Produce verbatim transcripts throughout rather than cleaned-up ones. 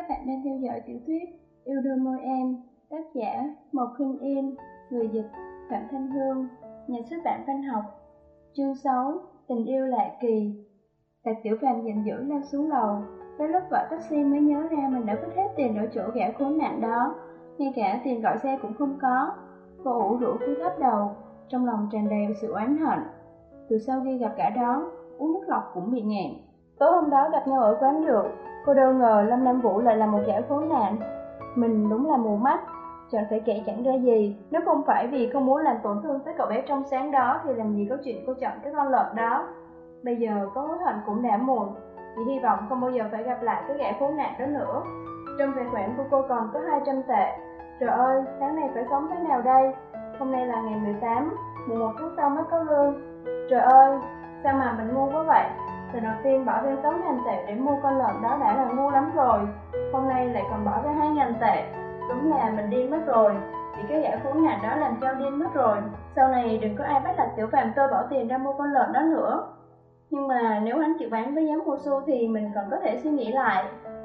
bạn đang theo dõi tiểu thuyết Yêu đương môi em, tác giả Mộc Khinh Yên, người dịch Phạm Thanh Hương, nhà xuất bản Văn học. Chương sáu, tình yêu lạ kỳ. Lạc Tiểu Phàm giận dữ lao xuống lầu. Tới lúc gọi taxi mới nhớ ra mình đã vứt hết tiền ở chỗ gã khốn nạn đó, ngay cả tiền gọi xe cũng không có. Cô ủ rũ cúi thấp đầu, trong lòng tràn đầy sự oán hận. Từ sau khi gặp gã đó, uống nước lọc cũng bị nghẹn. Tối hôm đó gặp nhau ở quán rượu, cô đâu ngờ Lâm Nam Vũ lại là một gã khốn nạn. Mình đúng là mù mắt, chọn phải kể chẳng ra gì. Nếu không phải vì không muốn làm tổn thương tới cậu bé trong sáng đó thì làm gì có chuyện cô chọn cái con lợn đó. Bây giờ có hối hận cũng đã muộn, chỉ hy vọng không bao giờ phải gặp lại cái gã khốn nạn đó nữa. Trong tài khoản của cô còn có hai trăm tệ. Trời ơi, tháng này phải sống thế nào đây? Hôm nay là ngày mười tám, mùng một tháng sau mới có lương. Trời ơi, sao mà mình ngu quá vậy? Lần đầu tiên bỏ ra sáu nghìn tệ để mua con lợn đó đã là ngu lắm rồi. Hôm nay lại còn bỏ ra hai nghìn tệ. Đúng là mình điên mất rồi. Vì cái gã khốn nạn đó làm cho điên mất rồi. Sau này đừng có ai bắt Lạc Tiểu Phàm tôi bỏ tiền ra mua con lợn đó nữa. Nhưng mà nếu hắn chịu bán với giá mua xu thì mình còn có thể suy nghĩ lại.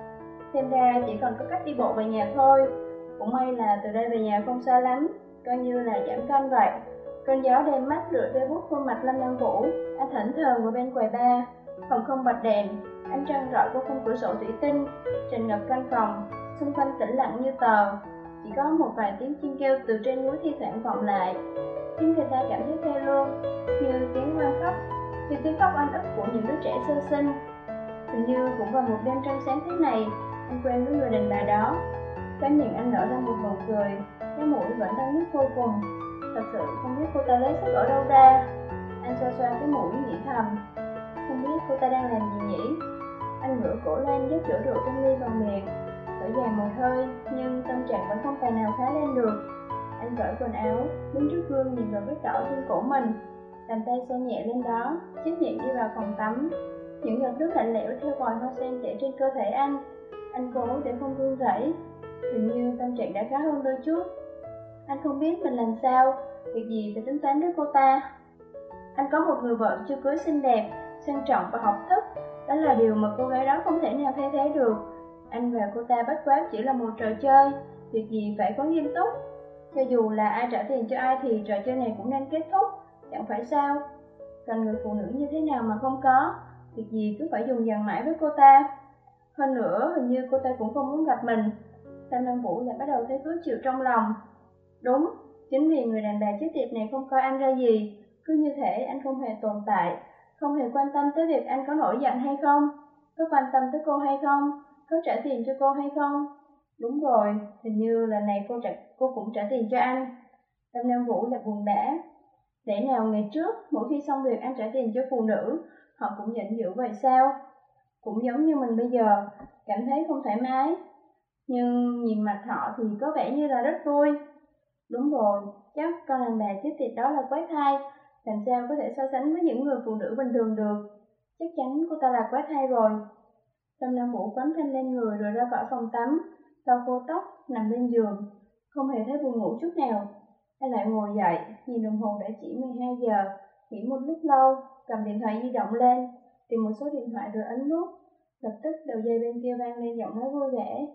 Xem ra chỉ còn có cách đi bộ về nhà thôi. Cũng may là từ đây về nhà không xa lắm, coi như là giảm cân vậy. Cơn gió đêm mắt rượi ve vuốt khuôn mặt Lâm Nam Vũ. Anh thẫn thờ ngồi bên quầy bar, phòng không bật đèn, ánh trăng rọi qua khung cửa sổ thủy tinh, tràn ngập căn phòng. Xung quanh tĩnh lặng như tờ, chỉ có một vài tiếng chim kêu từ trên núi thi thoảng vọng lại. Khiến người ta cảm thấy thê lương, như tiếng oan khóc, như tiếng khóc oan ức của những đứa trẻ sơ sinh. Hình như cũng vào một đêm trăng sáng thế này, anh quen với người đàn bà đó. Cái miệng anh nở ra một nụ cười, cái mũi vẫn đang nhức vô cùng. Thật sự không biết cô ta lấy sức ở đâu ra. Anh xoa xoa cái mũi nghĩ thầm, không biết cô ta đang làm gì nhỉ. Anh ngửa cổ lên dốc chỗ rượu trong ly vào miệng, thở dài một hơi, nhưng tâm trạng vẫn không tài nào khá lên được. Anh cởi quần áo, đứng trước gương nhìn vào vết đỏ trên cổ mình, bàn tay xoa nhẹ lên đó, chiếc miệng đi vào phòng tắm. Những giọt nước lạnh lẽo theo vòi hoa sen chảy trên cơ thể anh. Anh cố để không run rẩy. Hình như tâm trạng đã khá hơn đôi chút. Anh không biết mình làm sao, việc gì phải tính toán với cô ta. Anh có một người vợ chưa cưới xinh đẹp, sang trọng và học thức. Đó là điều mà cô gái đó không thể nào thay thế được. Anh và cô ta bất quá chỉ là một trò chơi, việc gì phải quá nghiêm túc. Cho dù là ai trả tiền cho ai thì trò chơi này cũng nên kết thúc, chẳng phải sao. Còn người phụ nữ như thế nào mà không có, việc gì cứ phải dùng dằn mãi với cô ta. Hơn nữa, hình như cô ta cũng không muốn gặp mình. Lâm Nam Vũ lại bắt đầu thấy khó chịu trong lòng. Đúng, chính vì người đàn bà chết tiệt này không coi anh ra gì, cứ như thể anh không hề tồn tại, không hề quan tâm tới việc anh có nổi giận hay không, có quan tâm tới cô hay không, có trả tiền cho cô hay không. Đúng rồi, hình như lần này cô, trả, cô cũng trả tiền cho anh. Lâm Nam Vũ lại buồn bã. Lẽ nào ngày trước, mỗi khi xong việc anh trả tiền cho phụ nữ, họ cũng giận dữ vậy sao? Cũng giống như mình bây giờ, cảm thấy không thoải mái. Nhưng nhìn mặt họ thì có vẻ như là rất vui. Đúng rồi, chắc con đàn bà chết tiệt đó là quái thai, làm sao có thể so sánh với những người phụ nữ bình thường được. Chắc chắn cô ta là quái thai rồi. Lâm Nam Vũ quấn khăn lên người rồi ra khỏi phòng tắm, lau khô tóc, nằm lên giường, không hề thấy buồn ngủ chút nào. Anh lại ngồi dậy, nhìn đồng hồ đã chỉ mười hai giờ, nghỉ một lúc lâu, cầm điện thoại di động lên, tìm một số điện thoại rồi ấn nút. Lập tức đầu dây bên kia vang lên giọng nói vui vẻ.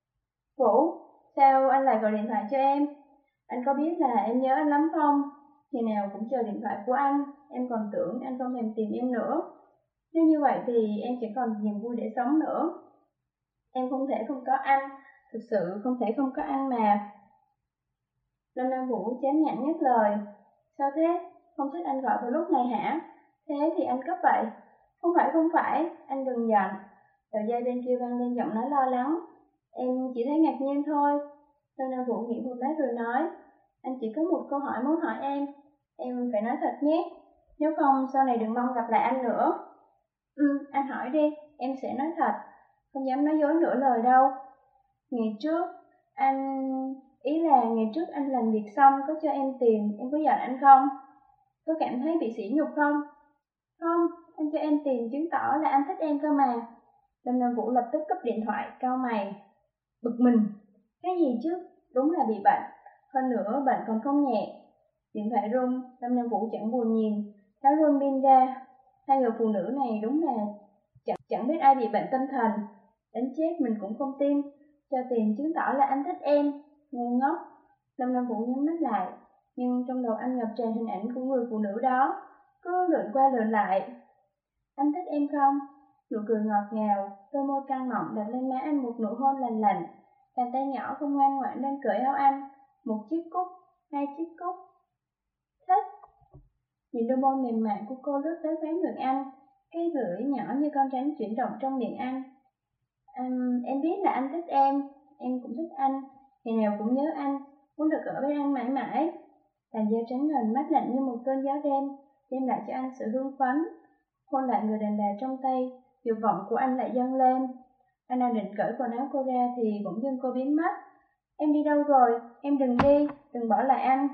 Vũ, sao anh lại gọi điện thoại cho em? Anh có biết là em nhớ anh lắm không? Ngày nào cũng chờ điện thoại của anh, em còn tưởng anh không thèm tìm em nữa. Nếu như vậy thì em chỉ còn niềm vui để sống nữa. Em không thể không có anh, thực sự không thể không có anh mà. Lâm Nam Vũ chán nản ngắt lời. Sao thế? Không thích anh gọi vào lúc này hả? Thế thì anh cấp vậy. Không phải không phải, anh đừng giận. Đầu dây bên kia vang lên giọng nói lo lắng. Em chỉ thấy ngạc nhiên thôi. Lâm Nam Vũ nghĩ một lát rồi nói. Anh chỉ có một câu hỏi muốn hỏi em. Em phải nói thật nhé. Nếu không sau này đừng mong gặp lại anh nữa. Ừ, anh hỏi đi, em sẽ nói thật. Không dám nói dối nửa lời đâu. Ngày trước, anh... Ý là ngày trước anh làm việc xong có cho em tiền, em có giận anh không? Có cảm thấy bị sỉ nhục không? Không, anh cho em tiền chứng tỏ là anh thích em cơ mà. Lâm Nam Vũ lập tức cúp điện thoại, cau mày. Bực mình. Cái gì chứ? Đúng là bị bệnh. Hơn nữa bệnh còn không nhẹ. Điện thoại rung, Lâm Nam Vũ chẳng buồn nhìn, tháo luôn pin ra. Hai người phụ nữ này đúng là chẳng, chẳng biết ai bị bệnh tâm thần. Đánh chết mình cũng không tin. cho tiền chứng tỏ là anh thích em. Ngu ngốc. Lâm Nam Vũ nhắm mắt lại, nhưng trong đầu anh ngập tràn hình ảnh của người phụ nữ đó, cứ lượn qua lượn lại. Anh thích em không? Nụ cười ngọt ngào, đôi môi căng mọng đặt lên má anh một nụ hôn lành lạnh. Bàn tay nhỏ không ngoan ngoãn đang cởi áo anh, một chiếc cúc, hai chiếc cúc. Thích. Nhìn đôi môi mềm mại của cô lướt tới khóe miệng anh, cái lưỡi nhỏ như con rắn chuyển động trong miệng anh. Um, em biết là anh thích em, em cũng thích anh, ngày nào cũng nhớ anh, muốn được ở bên anh mãi mãi. Làn da trắng ngần mát lạnh như một cơn gió đêm, đem lại cho anh sự hưng phấn. Hôn lại người đàn bà trong tay, dục vọng của anh lại dâng lên. Anh đang định cởi quần áo cô ra thì bỗng dưng cô biến mất. Em đi đâu rồi? Em đừng đi, đừng bỏ lại anh.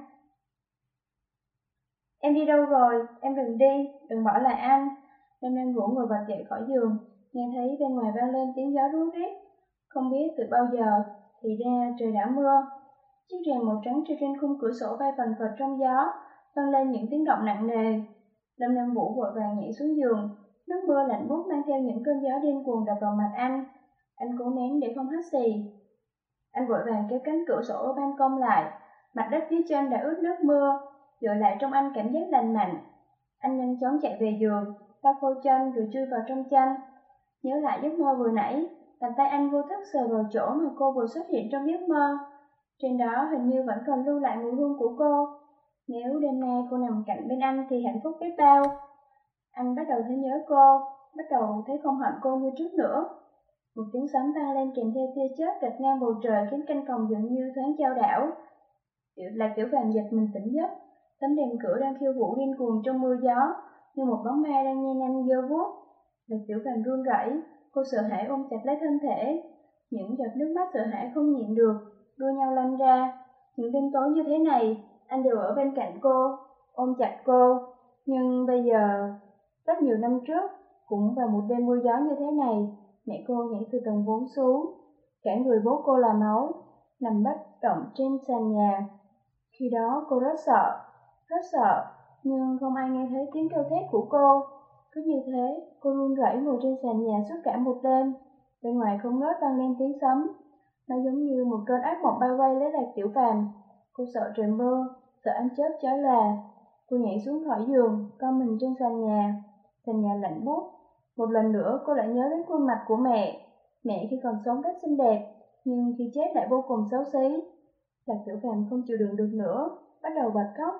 Em đi đâu rồi? Em đừng đi, đừng bỏ lại anh. Lâm Nam Vũ ngồi bật dậy khỏi giường, nghe thấy bên ngoài vang lên tiếng gió rú rít. Không biết từ bao giờ thì ra trời đã mưa. Chiếc rèm màu trắng treo trên khung cửa sổ bay phần phật trong gió, vang lên những tiếng động nặng nề. Lâm Nam Vũ vội vàng nhảy xuống giường, nước mưa lạnh buốt mang theo những cơn gió điên cuồng đập vào mặt anh. Anh cố nén để không hắt xì. Anh vội vàng kéo cánh cửa sổ ở ban công lại, mặt đất phía trên đã ướt nước mưa, dội lại trong anh cảm giác lành mạnh. Anh nhanh chóng chạy về giường, lau khô chân rồi chui vào trong chăn. Nhớ lại giấc mơ vừa nãy, bàn tay anh vô thức sờ vào chỗ mà cô vừa xuất hiện trong giấc mơ. Trên đó hình như vẫn còn lưu lại mùi hương của cô. Nếu đêm nay cô nằm cạnh bên anh thì hạnh phúc biết bao. Anh bắt đầu thấy nhớ cô, bắt đầu thấy không hận cô như trước nữa. Một tiếng sấm vang lên kèm theo tia chớp rạch ngang bầu trời khiến căn phòng dường như thoáng chao đảo. Là Tiểu Phàm giật mình tỉnh giấc, tấm rèm cửa đang khiêu vũ điên cuồng trong mưa gió, như một bóng ma đang nhe nanh giơ vuốt. Là Tiểu Phàm run rẩy, cô sợ hãi ôm chặt lấy thân thể. Những giọt nước mắt sợ hãi không nhịn được, đua nhau lăn ra. Những đêm tối như thế này, anh đều ở bên cạnh cô, ôm chặt cô. Nhưng bây giờ, rất nhiều năm trước, cũng vào một đêm mưa gió như thế này, mẹ cô nhảy từ tầng bốn xuống, cả người bố cô là máu, nằm bất động trên sàn nhà. Khi đó cô rất sợ, rất sợ, nhưng không ai nghe thấy tiếng kêu thét của cô. Cứ như thế, cô run rẩy ngồi trên sàn nhà suốt cả một đêm. Bên ngoài không ngớt vang lên tiếng sấm, nó giống như một cơn ác mộng bao vây lấy Lạc Tiểu Phàm. Cô sợ trời mưa, sợ ánh chớp chói lòa. Cô nhảy xuống khỏi giường, co mình trên sàn nhà. Sàn nhà lạnh buốt. Một lần nữa cô lại nhớ đến khuôn mặt của mẹ. Mẹ khi còn sống rất xinh đẹp, nhưng khi chết lại vô cùng xấu xí. Lạc Tiểu Phàm không chịu đựng được nữa, bắt đầu bật khóc.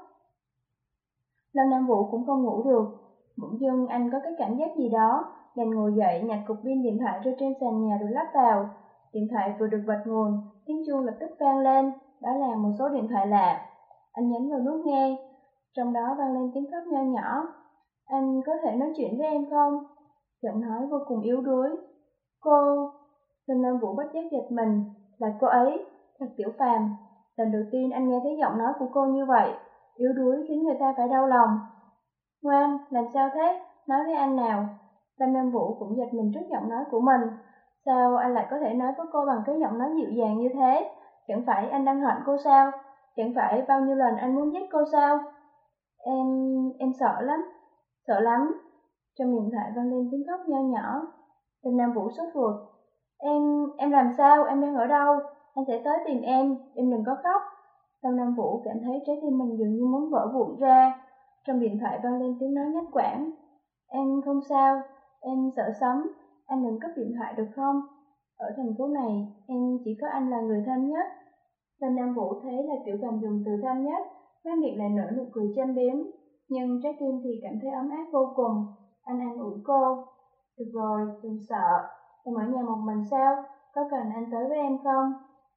Lâm Nam Vũ cũng không ngủ được. Bỗng dưng anh có cái cảm giác gì đó, bèn ngồi dậy nhặt cục pin điện thoại rơi trên sàn nhà rồi lắp vào. Điện thoại vừa được bật nguồn, tiếng chuông lập tức vang lên, đó là một số điện thoại lạ. Anh nhấn vào nút nghe, trong đó vang lên tiếng khóc nho nhỏ. Anh có thể nói chuyện với em không? Giọng nói vô cùng yếu đuối. Cô... Lâm Nam Vũ bất giác giật mình, là cô ấy, Lạc Tiểu Phàm. Lần đầu tiên anh nghe thấy giọng nói của cô như vậy, yếu đuối khiến người ta phải đau lòng. Ngoan, làm sao thế? Nói với anh nào. Lâm Nam Vũ cũng giật mình trước giọng nói của mình. Sao anh lại có thể nói với cô bằng cái giọng nói dịu dàng như thế? Chẳng phải anh đang hận cô sao? Chẳng phải bao nhiêu lần anh muốn giết cô sao? Em... em sợ lắm. Sợ lắm. Trong điện thoại vang lên tiếng khóc nho nhỏ. Lâm Nam Vũ sốt ruột. Em... em làm sao? Em đang ở đâu? Anh sẽ tới tìm em, em đừng có khóc. Lâm Nam Vũ cảm thấy trái tim mình dường như muốn vỡ vụn ra. Trong điện thoại vang lên tiếng nói ngắt quãng. Em không sao, em sợ sấm, anh đừng cúp điện thoại được không? Ở thành phố này, em chỉ có anh là người thân nhất. Lâm Nam Vũ thấy là Tiểu Phàm dùng từ thân nhất, khóe miệng lại nở nụ cười châm biếm, nhưng trái tim thì cảm thấy ấm áp vô cùng. Anh an ủi cô. Được rồi, đừng sợ, em ở nhà một mình sao? Có cần anh tới với em không?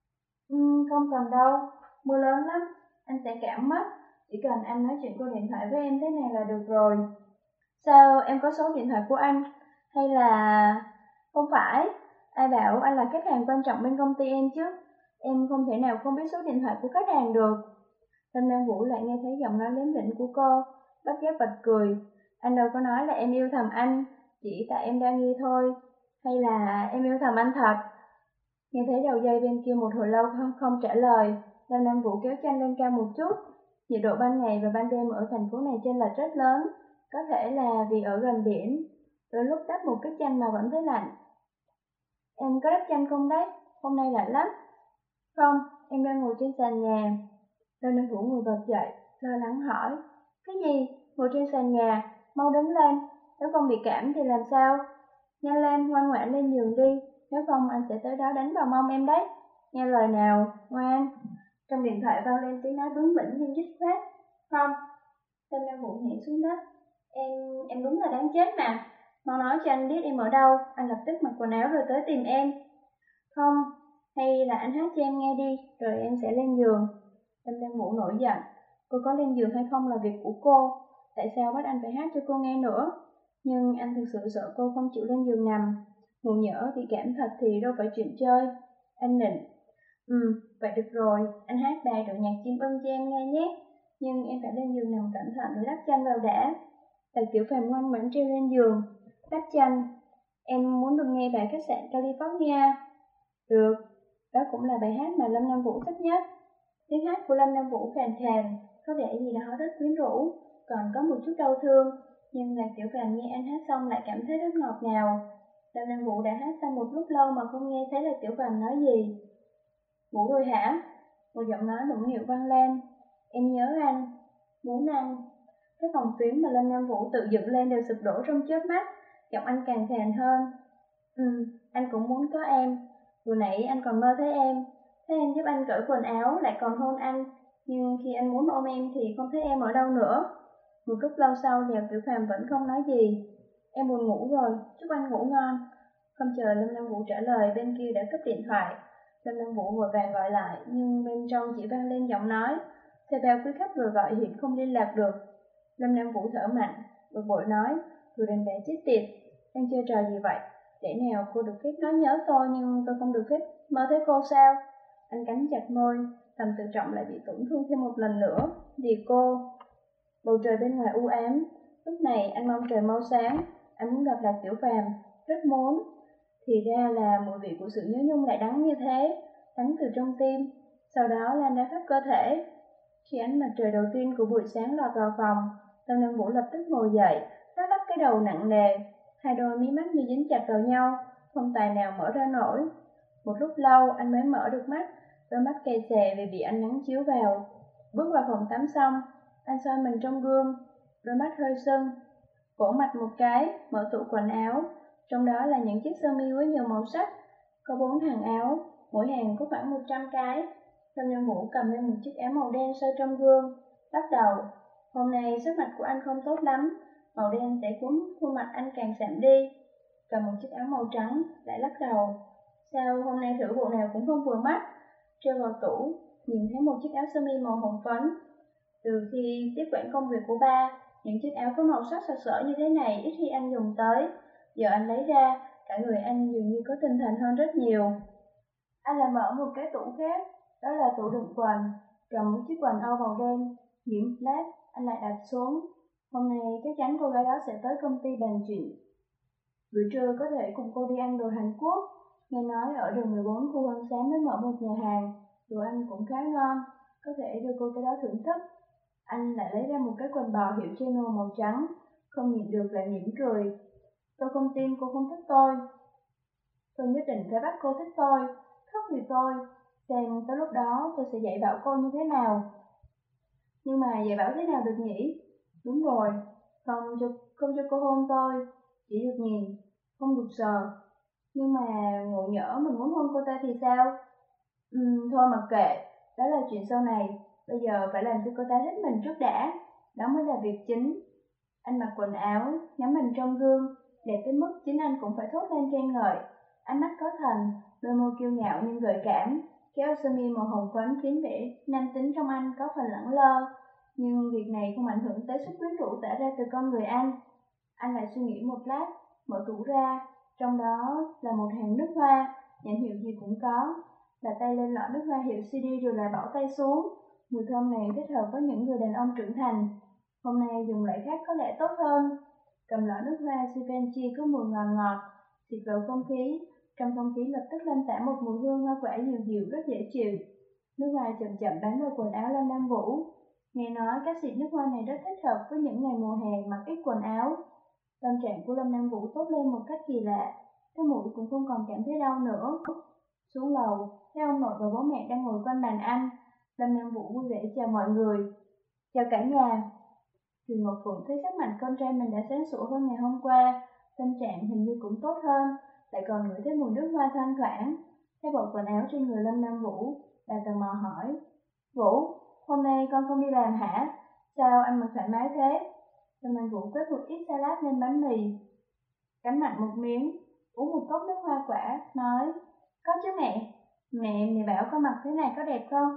Ừm, không cần đâu, mưa lớn lắm, anh sẽ cảm mất. Chỉ cần anh nói chuyện qua điện thoại với em thế này là được rồi. Sao em có số điện thoại của anh? Hay là... Không phải, ai bảo anh là khách hàng quan trọng bên công ty em chứ? Em không thể nào không biết số điện thoại của khách hàng được. Lâm Nam Vũ lại nghe thấy giọng nói lém lĩnh của cô, bất giác bật cười. Anh đâu có nói là em yêu thầm anh, chỉ tại em đang nghi thôi. Hay là em yêu thầm anh thật? Nghe thấy đầu dây bên kia một hồi lâu không, không trả lời, Lâm Nam Vũ kéo chăn lên cao một chút. Nhiệt độ ban ngày và ban đêm ở thành phố này chênh lệch rất lớn, có thể là vì ở gần biển. Đôi lúc đắp một cái chăn mà vẫn thấy lạnh. Em có đắp chăn không đấy? hôm nay lạnh lắm. Không, em đang ngồi trên sàn nhà. Lâm Nam Vũ ngồi bật dậy, lo lắng hỏi. Cái gì? Ngồi trên sàn nhà, mau đứng lên, nếu không bị cảm thì làm sao? Nhanh lên, ngoan ngoãn lên giường đi, nếu không anh sẽ tới đó đánh vào mông em đấy. Nghe lời nào, ngoan. Trong điện thoại vang lên tiếng nói bướng bỉnh nhưng dứt khoát. Không. Lâm Nam Vũ nhảy xuống đất. Em, em đúng là đáng chết mà. Mau nói cho anh biết em ở đâu, anh lập tức mặc quần áo rồi tới tìm em. Không, hay là anh hát cho em nghe đi, rồi em sẽ lên giường. Lâm Nam Vũ nổi giận. Cô có lên giường hay không là việc của cô, tại sao bắt anh phải hát cho cô nghe nữa? Nhưng anh thực sự sợ cô không chịu lên giường nằm. Ngủ nhỡ bị cảm thật thì đâu phải chuyện chơi. Anh nịnh. Ừ, vậy được rồi, anh hát bài đội nhạc chim ưng cho em nghe nhé. Nhưng em phải lên giường nằm cẩn thận rồi đắp chăn vào đã. Bạch Tiểu Phàm ngoan ngoãn treo lên giường, đắp chăn. Em muốn được nghe bài khách sạn California. Được, đó cũng là bài hát mà Lâm Nam Vũ thích nhất. Tiếng hát của Lâm Nam Vũ khàn khàn, có vẻ gì đó rất quyến rũ, còn có một chút đau thương. Nhưng Lạc Tiểu Phàm nghe anh hát xong lại cảm thấy rất ngọt ngào. Lâm Nam Vũ đã hát xong một lúc lâu mà không nghe thấy Lạc Tiểu Phàm nói gì. Ngủ rồi hả? Một giọng nói nũng nịu vang lên. Em nhớ anh, muốn anh. Cái phòng tuyến mà Lâm Nam Vũ tự dựng lên đều sụp đổ trong chớp mắt. Giọng anh càng khàn hơn. Ừ, anh cũng muốn có em. Vừa nãy anh còn mơ thấy em. Thấy em giúp anh cởi quần áo, lại còn hôn anh. Nhưng khi anh muốn ôm em thì không thấy em ở đâu nữa. Một lúc lâu sau, Lạc Tiểu Phàm vẫn không nói gì. Em buồn ngủ rồi, chúc anh ngủ ngon. Không chờ Lâm Nam Vũ trả lời, bên kia đã cúp điện thoại. Lâm Nam Vũ vội vàng gọi lại, nhưng bên trong chỉ vang lên giọng nói. Theo bao quý khách vừa gọi hiện không liên lạc được. Lâm Nam Vũ thở mạnh, bực bội nói, tôi đành bé chết tiệt, đang chơi trò gì vậy? Để nào cô được phép nói nhớ tôi nhưng tôi không được phép mơ thấy cô sao? Anh cắn chặt môi, tầm tự trọng lại bị tổn thương thêm một lần nữa, vì cô. Bầu trời bên ngoài u ám, lúc này anh mong trời mau sáng, anh muốn gặp Lạc Tiểu Phàm, rất muốn. Thì ra là mùi vị của sự nhớ nhung lại đắng như thế, đắng từ trong tim, sau đó lan ra khắp cơ thể. Khi ánh mặt trời đầu tiên của buổi sáng lọt vào phòng, Lâm Nam Vũ lập tức ngồi dậy, lắc lắc cái đầu nặng nề, hai đôi mí mắt như dính chặt vào nhau, không tài nào mở ra nổi. Một lúc lâu anh mới mở được mắt, đôi mắt cay xè vì bị ánh nắng chiếu vào. Bước vào phòng tắm xong, anh soi mình trong gương, đôi mắt hơi sưng, vỗ mặt một cái, mở tủ quần áo, trong đó là những chiếc sơ mi với nhiều màu sắc, có bốn hàng áo, mỗi hàng có khoảng một trăm cái. Lâm Nam Vũ cầm lên một chiếc áo màu đen soi trong gương, lắc đầu. Hôm nay sắc mặt của anh không tốt lắm, màu đen sẽ cuốn khuôn mặt anh càng sạm đi. Cầm một chiếc áo màu trắng, lại lắc đầu. Sao hôm nay thử bộ nào cũng không vừa mắt. Treo vào tủ, nhìn thấy một chiếc áo sơ mi màu hồng phấn. Từ khi tiếp quản công việc của ba, những chiếc áo có màu sắc sặc sỡ như thế này ít khi anh dùng tới. Giờ anh lấy ra, cả người anh dường như có tinh thần hơn rất nhiều. Anh lại mở một cái tủ khác, đó là tủ đựng quần. Cầm một chiếc quần âu màu đen, nhiễm lát, anh lại đặt xuống. Hôm nay chắc chắn cô gái đó sẽ tới công ty bàn chuyện. Buổi trưa có thể cùng cô đi ăn đồ Hàn Quốc. Nghe nói ở đường mười bốn khu Văn Xá mới mở một nhà hàng, đồ ăn cũng khá ngon, có thể đưa cô tới đó thưởng thức. Anh lại lấy ra một cái quần bò hiệu Chino màu trắng, không nhịn được lại mỉm cười. Tôi không tin cô không thích tôi. Tôi nhất định phải bắt cô thích tôi, khóc vì tôi, xem tới lúc đó tôi sẽ dạy bảo cô như thế nào. Nhưng mà dạy bảo thế nào được nhỉ? Đúng rồi, không cho, không cho cô hôn tôi, chỉ được nhìn, không được sờ. Nhưng mà ngộ nhỡ mình muốn hôn cô ta thì sao? Ừm, thôi mặc kệ, đó là chuyện sau này, bây giờ phải làm cho cô ta thích mình trước đã, đó mới là việc chính. Anh mặc quần áo, ngắm mình trong gương, đẹp tới mức chính anh cũng phải thốt lên khen ngợi. Ánh mắt có thần, đôi môi kiêu ngạo nhưng gợi cảm, cái áo sơ mi màu hồng phấn khiến vẻ nam tính trong anh có phần lẳng lơ. Nhưng việc này không ảnh hưởng tới sức quyến rũ tỏa ra từ con người anh. Anh lại suy nghĩ một lát, mở tủ ra, trong đó là một hàng nước hoa, nhãn hiệu gì cũng có. Đặt tay lên lọ nước hoa hiệu xê đê rồi lại bỏ tay xuống. Mùi thơm này thích hợp với những người đàn ông trưởng thành. Hôm nay dùng loại khác có lẽ tốt hơn. Cầm lọ nước hoa Givenchy có mùi ngọt ngọt, xịt vào không khí. Trong không khí lập tức lan tỏa một mùi hương hoa quả dịu dịu rất dễ chịu. Nước hoa chậm chậm bám vào quần áo Lâm Nam Vũ. Nghe nói các xịt nước hoa này rất thích hợp với những ngày mùa hè mặc ít quần áo. Tâm trạng của Lâm Nam Vũ tốt lên một cách kỳ lạ, cái mũi cũng không còn cảm thấy đau nữa. Xuống lầu, thấy ông nội và bố mẹ đang ngồi quanh bàn ăn. Lâm Nam Vũ vui vẻ chào mọi người. Chào cả nhà. Kiều Ngọc Phượng thấy sắc mặt con trai mình đã sáng sủa hơn ngày hôm qua, tâm trạng hình như cũng tốt hơn, lại còn ngửi thấy mùi nước hoa thoang thoảng. Thấy bộ quần áo trên người Lâm Nam Vũ, bà tò mò hỏi: Vũ, hôm nay con không đi làm hả? Sao anh mặc thoải mái thế? Lâm Nam Vũ quét một ít salad lên bánh mì, cắn mạnh một miếng, uống một cốc nước hoa quả, nói: Có chứ mẹ, mẹ, mẹ bảo con mặc thế này có đẹp không?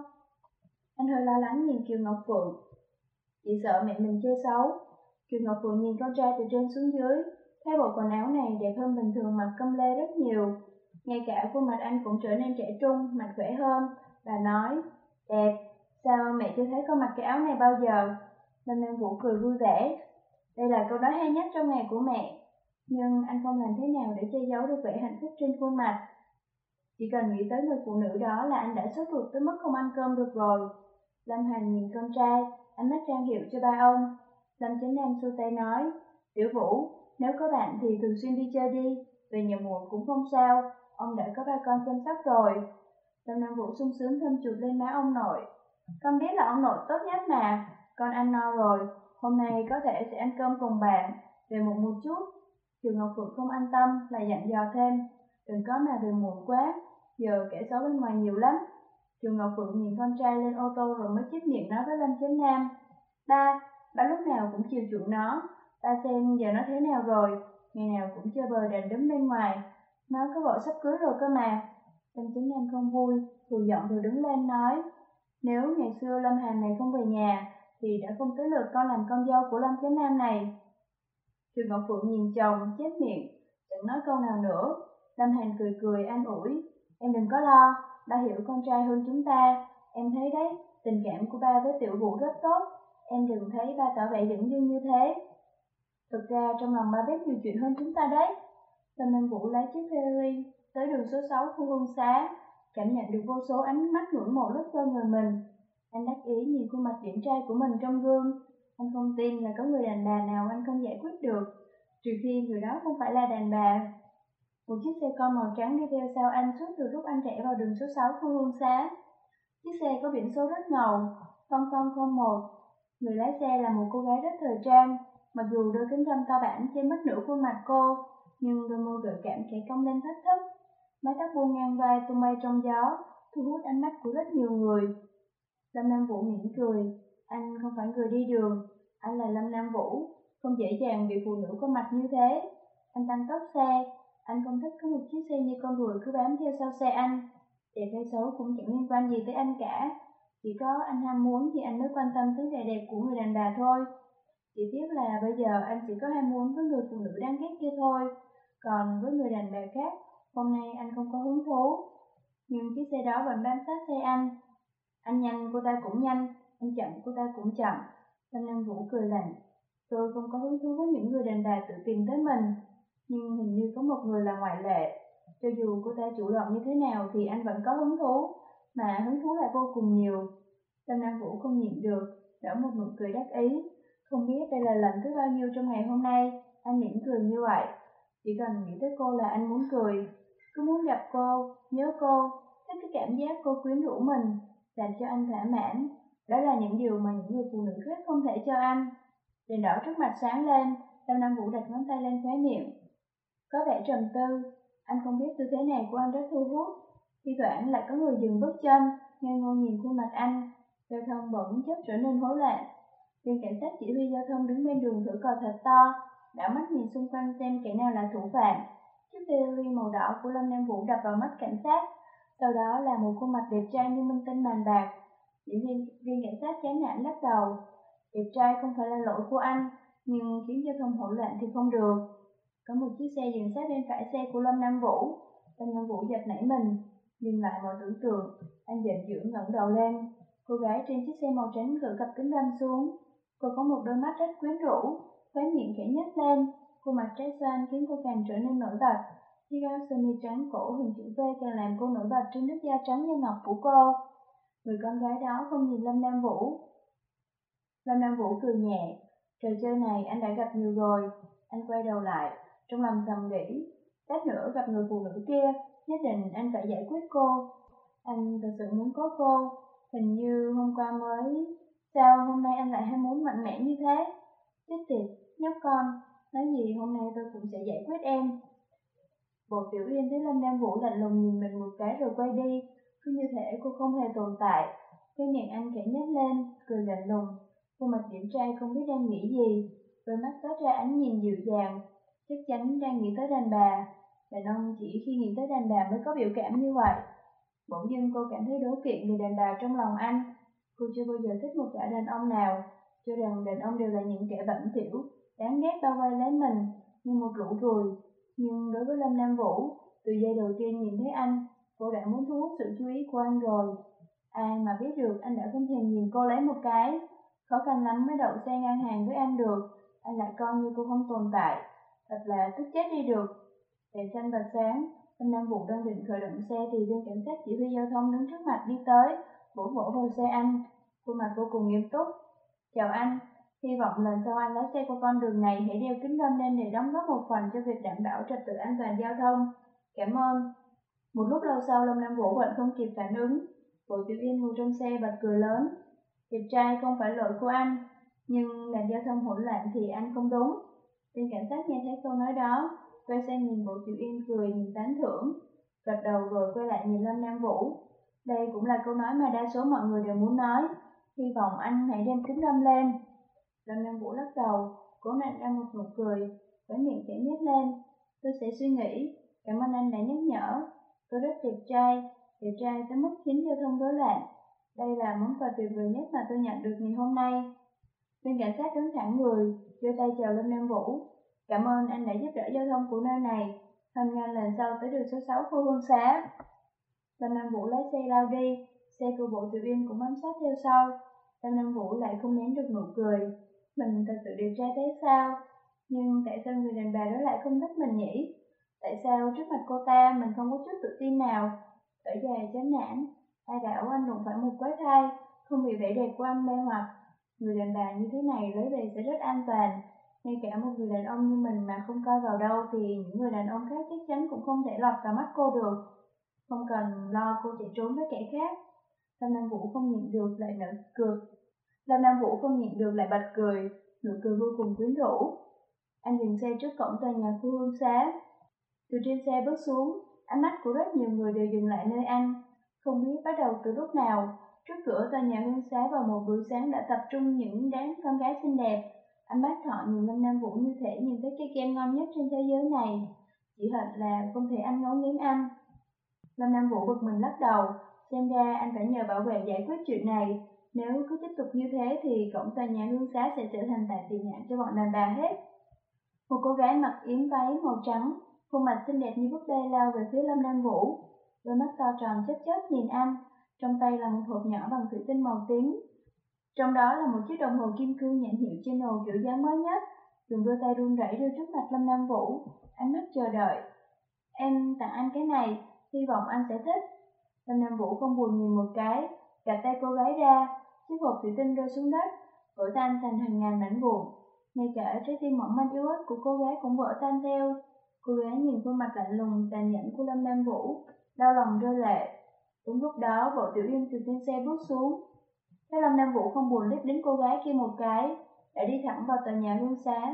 Anh hơi lo lắng nhìn Kiều Ngọc Phượng. Chị sợ mẹ mình chê xấu. Kiều Ngọc Phượng nhìn con trai từ trên xuống dưới, thấy bộ quần áo này đẹp hơn bình thường mặc công lê rất nhiều. Ngay cả khuôn mặt anh cũng trở nên trẻ trung, mặt khỏe hơn. Bà nói: Đẹp, sao mẹ chưa thấy con mặc cái áo này bao giờ? Lâm Nam Vũ cười vui vẻ. Đây là câu nói hay nhất trong ngày của mẹ. Nhưng anh không làm thế nào để che giấu được vẻ hạnh phúc trên khuôn mặt. Chỉ cần nghĩ tới người phụ nữ đó là anh đã sốt ruột tới mức không ăn cơm được rồi. Lâm Hành nhìn con trai, ánh mắt trang hiệu cho ba ông. Lâm Chánh Nam xua tay nói: Tiểu Vũ, nếu có bạn thì thường xuyên đi chơi đi, về nhà muộn cũng không sao, ông đã có ba con chăm sóc rồi. Lâm Nam Vũ sung sướng thơm chuột lên má ông nội. Con biết là ông nội tốt nhất mà, con ăn no rồi, hôm nay có thể sẽ ăn cơm cùng bạn, về muộn một chút. Kiều Ngọc Phượng không an tâm, lại dặn dò thêm: Đừng có mà về muộn quá, giờ kẻ xấu bên ngoài nhiều lắm. Kiều Ngọc Phượng nhìn con trai lên ô tô rồi mới chép miệng nói với Lâm Chánh Nam: Ba, ba lúc nào cũng chiều chuộng nó, ba xem giờ nó thế nào rồi, ngày nào cũng chơi bời đàn đúm bên ngoài, nó có vợ sắp cưới rồi cơ mà. Lâm Chánh Nam không vui, thù giọng rồi đứng lên nói: Nếu ngày xưa Lâm Hàn này không về nhà, thì đã không tới lượt con làm con dâu của Lâm Chánh Nam này. Kiều Ngọc Phượng nhìn chồng, chép miệng, chẳng nói câu nào nữa. Lâm Hàn cười cười an ủi: Em đừng có lo, ba hiểu con trai hơn chúng ta, em thấy đấy, tình cảm của ba với Tiểu Vũ rất tốt, em đừng thấy ba tỏ vẻ dửng dưng như thế. Thực ra trong lòng ba biết nhiều chuyện hơn chúng ta đấy. Lâm Nam Vũ lấy chiếc ferry tới đường số sáu khu Hương Xá, cảm nhận được vô số ánh mắt ngưỡng mộ lướt qua người mình. Anh đắc ý nhìn khuôn mặt điển trai của mình trong gương. Anh không tin là có người đàn bà nào anh không giải quyết được, trừ khi người đó không phải là đàn bà. Một chiếc xe con màu trắng đi theo sau anh suốt từ lúc anh rẽ vào đường số sáu khu Hương Xá. Chiếc xe có biển số rất ngầu, không không không một. Người lái xe là một cô gái rất thời trang, mặc dù đôi kính râm to bản che mất nửa khuôn mặt cô, nhưng đôi môi gợi cảm khẽ cong lên thách thức. Mái tóc buông ngang vai tung bay trong gió, thu hút ánh mắt của rất nhiều người. Lâm Nam Vũ mỉm cười. Anh không phải người đi đường, anh là Lâm Nam Vũ, không dễ dàng bị phụ nữ có mặt như thế. Anh tăng tốc xe. Anh không thích có một chiếc xe như con ruồi cứ bám theo sau xe anh. Đẹp hay xấu cũng chẳng liên quan gì tới anh cả. Chỉ có anh ham muốn thì anh mới quan tâm tới vẻ đẹp của người đàn bà thôi. Chỉ tiếc là bây giờ anh chỉ có ham muốn với người phụ nữ đáng ghét kia thôi. Còn với người đàn bà khác, hôm nay anh không có hứng thú. Nhưng chiếc xe đó vẫn bám sát xe anh. Anh nhanh, cô ta cũng nhanh. Anh chậm, cô ta cũng chậm. Lâm Nam Vũ cười lạnh. Tôi không có hứng thú với những người đàn bà tự tìm tới mình. Nhưng hình như có một người là ngoại lệ. Cho dù cô ta chủ động như thế nào thì anh vẫn có hứng thú, mà hứng thú lại vô cùng nhiều. Lâm Nam Vũ không nhịn được, nở một nụ cười đắc ý. Không biết đây là lần thứ bao nhiêu trong ngày hôm nay, anh mỉm cười như vậy. Chỉ cần nghĩ tới cô là anh muốn cười. Cứ muốn gặp cô, nhớ cô, thích cái cảm giác cô quyến rũ mình, làm cho anh thỏa mãn. Đó là những điều mà những người phụ nữ khác không thể cho anh. Đèn đỏ trước mặt sáng lên, Lâm Nam Vũ đặt ngón tay lên khóe miệng. Có vẻ trầm tư, anh không biết tư thế này của anh rất thu hút. Thi thoảng lại có người dừng bước chân, ngây ngô nhìn khuôn mặt anh. Giao thông bỗng chốc trở nên hỗn loạn. Viên cảnh sát chỉ huy giao thông đứng bên đường thử còi thật to, đảo mắt nhìn xung quanh xem kẻ nào là thủ phạm. Chiếc Ferrari màu đỏ của Lâm Nam Vũ đập vào mắt cảnh sát, sau đó là một khuôn mặt đẹp trai như minh tinh màn bạc. Chỉ viên, viên cảnh sát chán nản lắc đầu. Đẹp trai không phải là lỗi của anh, nhưng khiến giao thông hỗn loạn thì không được. Có một chiếc xe dừng sát bên phải xe của Lâm Nam Vũ. Lâm Nam Vũ giật nảy mình, nhìn lại mọi tưởng tượng, anh giận dữ ngẩng đầu lên. Cô gái trên chiếc xe màu trắng gỡ cặp kính râm xuống. Cô có một đôi mắt rất quyến rũ, khóe miệng khẽ nhếch lên, khuôn mặt trái xoan khiến cô càng trở nên nổi bật. Chiếc áo sơ mi trắng cổ hình chữ V càng làm cô nổi bật trên nước da trắng như ngọc của cô. Người con gái đó không nhìn Lâm Nam Vũ. Lâm Nam Vũ cười nhẹ. Trò chơi này anh đã gặp nhiều rồi. Anh quay đầu lại, trong lòng thầm nghĩ, Lát nữa gặp người phụ nữ kia, nhất định anh phải giải quyết cô. Anh thật sự muốn có cô, hình như hôm qua mới. Sao hôm nay anh lại ham muốn mạnh mẽ như thế? Chết tiệt, nhóc con, nói gì hôm nay tôi cũng sẽ giải quyết em. Bộ Tiểu Yên thấy Lâm Nam Vũ lạnh lùng nhìn mình một cái rồi quay đi, cứ như thể cô không hề tồn tại. Cái miệng anh khẽ nhếch lên, cười lạnh lùng. Khuôn mặt điển trai không biết đang nghĩ gì, đôi mắt toát ra ánh nhìn dịu dàng, chắc chắn đang nghĩ tới đàn bà. Đàn ông chỉ khi nghĩ tới đàn bà mới có biểu cảm như vậy. Bỗng dưng cô cảm thấy đố kỵ người đàn bà trong lòng anh. Cô chưa bao giờ thích một gã đàn ông nào, cho rằng đàn ông đều là những kẻ bẩn thỉu, đáng ghét bao vây lấy mình như một lũ ruồi. Nhưng đối với Lâm Nam Vũ, từ giây đầu tiên nhìn thấy anh, cô đã muốn thu hút sự chú ý của anh rồi. Ai mà biết được anh đã không thèm nhìn cô lấy một cái. Khó khăn lắm mới đậu xe ngang hàng với anh được, anh lại coi như cô không tồn tại. Thật là tức chết đi được. Đèn xanh và sáng, Lâm Nam Vũ đang định khởi động xe thì viên cảnh sát chỉ huy giao thông đứng trước mặt đi tới, vỗ vỗ vào xe anh. Khuôn mặt vô cùng nghiêm túc. Chào anh, hy vọng lần sau anh lái xe qua con đường này hãy đeo kính râm lên để đóng góp một phần cho việc đảm bảo trật tự an toàn giao thông. Cảm ơn. Một lúc lâu sau Lâm Nam Vũ vẫn không kịp phản ứng. Bộ Tiểu Yên ngồi trong xe bật cười lớn. Đẹp trai không phải lỗi của anh, nhưng làn giao thông hỗn loạn thì anh không đúng. Viên cảnh sát nghe thấy câu nói đó, quay sang nhìn Bộ Tiểu Yên cười nhìn tán thưởng, gật đầu rồi quay lại nhìn Lâm Nam Vũ. Đây cũng là câu nói mà đa số mọi người đều muốn nói. Hy vọng anh hãy đem kính râm lên. Lâm Nam Vũ lắc đầu, cố nặn ra một nụ cười, với miệng khẽ nhếch lên. Tôi sẽ suy nghĩ, cảm ơn anh đã nhắc nhở. Tôi rất đẹp trai, đẹp trai tới mức khiến giao thông rối loạn. Đây là món quà tuyệt vời nhất mà tôi nhận được ngày hôm nay. Viên cảnh sát đứng thẳng người, giơ tay chào Lâm Nam Vũ. Cảm ơn anh đã giúp đỡ giao thông của nơi này. Hoan nghênh lần sau tới đường số sáu khu Hương Xá. Lâm Nam Vũ lái xe lao đi, xe của Bộ Tiểu Yên cũng bám sát theo sau. Lâm Nam Vũ lại không nén được nụ cười. Mình thật sự điều tra thế sao? Nhưng tại sao người đàn bà đó lại không thích mình nhỉ? Tại sao trước mặt cô ta mình không có chút tự tin nào? Thở dài chán nản, ai bảo anh đụng phải một quái thai, không bị vẻ đẹp của anh mê hoặc. Người đàn bà như thế này lấy về sẽ rất an toàn. Ngay cả một người đàn ông như mình mà không coi vào đâu thì những người đàn ông khác chắc chắn cũng không thể lọt vào mắt cô được. Không cần lo cô chạy trốn với kẻ khác. Lâm Nam Vũ không nhịn được lại nở cười. Lâm Nam Vũ không nhịn được lại bật cười, nụ cười vô cùng quyến rũ. Anh dừng xe trước cổng tòa nhà khu Hương Xá. Từ trên xe bước xuống, ánh mắt của rất nhiều người đều dừng lại nơi anh. Không biết bắt đầu từ lúc nào, trước cửa tòa nhà Hương Xá vào một buổi sáng đã tập trung những đám con gái xinh đẹp. Ánh mắt họ nhìn Lâm Nam Vũ như thể nhìn thấy cây kem ngon nhất trên thế giới này. Chỉ hận là không thể ăn ngấu nghiến anh. Lâm Nam Vũ bực mình lắc đầu, xem ra anh phải nhờ bảo vệ giải quyết chuyện này. Nếu cứ tiếp tục như thế thì cổng tòa nhà Hương Xá sẽ trở thành tại tị nạn cho bọn đàn bà hết. Một cô gái mặc yếm váy màu trắng, khuôn mặt xinh đẹp như búp bê lao về phía Lâm Nam Vũ. Đôi mắt to tròn chớp chớp nhìn anh, trong tay là một hộp nhỏ bằng thủy tinh màu tím. Trong đó là một chiếc đồng hồ kim cương nhãn hiệu Chanel kiểu dáng mới nhất. Dùng đôi tay run rẩy đưa trước mặt Lâm Nam Vũ, ánh mắt chờ đợi. Em tặng anh cái này, hy vọng anh sẽ thích. Lâm Nam Vũ không buồn nhìn một cái, gạt tay cô gái ra, chiếc hộp thủy tinh rơi xuống đất, vỡ tan thành hàng ngàn mảnh vụn. Ngay cả trái tim mỏng manh yếu ớt của cô gái cũng vỡ tan theo. Cô gái nhìn khuôn mặt lạnh lùng tàn nhẫn của Lâm Nam Vũ, đau lòng rơi lệ. Đúng lúc đó, Bộ Tiểu Yên từ trên xe bước xuống. Thấy Lâm Nam Vũ không buồn liếc đến cô gái kia một cái, đã đi thẳng vào tòa nhà Hương Xá.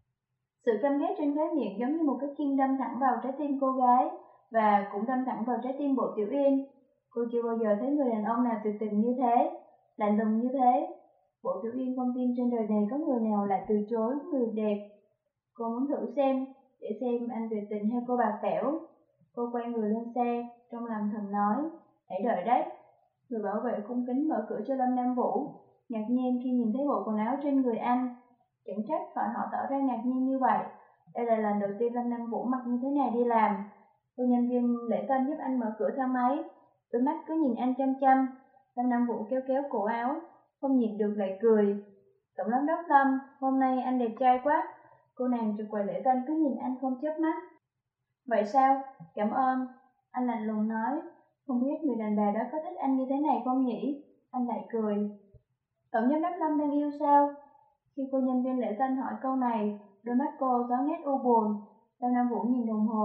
Sự căm ghét trên khóe miệng giống như một cái kim đâm thẳng vào trái tim cô gái, và cũng đâm thẳng vào trái tim Bộ Tiểu Yên. Cô chưa bao giờ thấy người đàn ông nào tuyệt tình như thế, lạnh lùng như thế. Bộ Tiểu Yên không tin trên đời này có người nào lại từ chối người đẹp. Cô muốn thử xem, để xem anh tuyệt tình hay cô bạc bẽo. Cô quay người lên xe, trong lòng thầm nói, hãy đợi đấy. Người bảo vệ cung kính mở cửa cho Lâm Nam Vũ, ngạc nhiên khi nhìn thấy bộ quần áo trên người anh. Chẳng trách phải họ tỏ ra ngạc nhiên như vậy. Đây là lần đầu tiên Lâm Nam Vũ mặc như thế này đi làm. Cô nhân viên lễ tân giúp anh mở cửa thang máy, đôi mắt cứ nhìn anh chăm chăm. Lâm Nam Vũ kéo kéo cổ áo, không nhịn được lại cười. Tổng giám đốc Lâm, hôm nay anh đẹp trai quá. Cô nàng trực quầy lễ tân cứ nhìn anh không chớp mắt. Vậy sao? Cảm ơn. Anh lạnh lùng nói. Không biết người đàn bà đó có thích anh như thế này không nhỉ? Anh lại cười. Tổng giám đốc Lâm đang yêu sao? Khi cô nhân viên lễ tân hỏi câu này, đôi mắt cô gió nghét u buồn. Lâm Nam Vũ nhìn đồng hồ,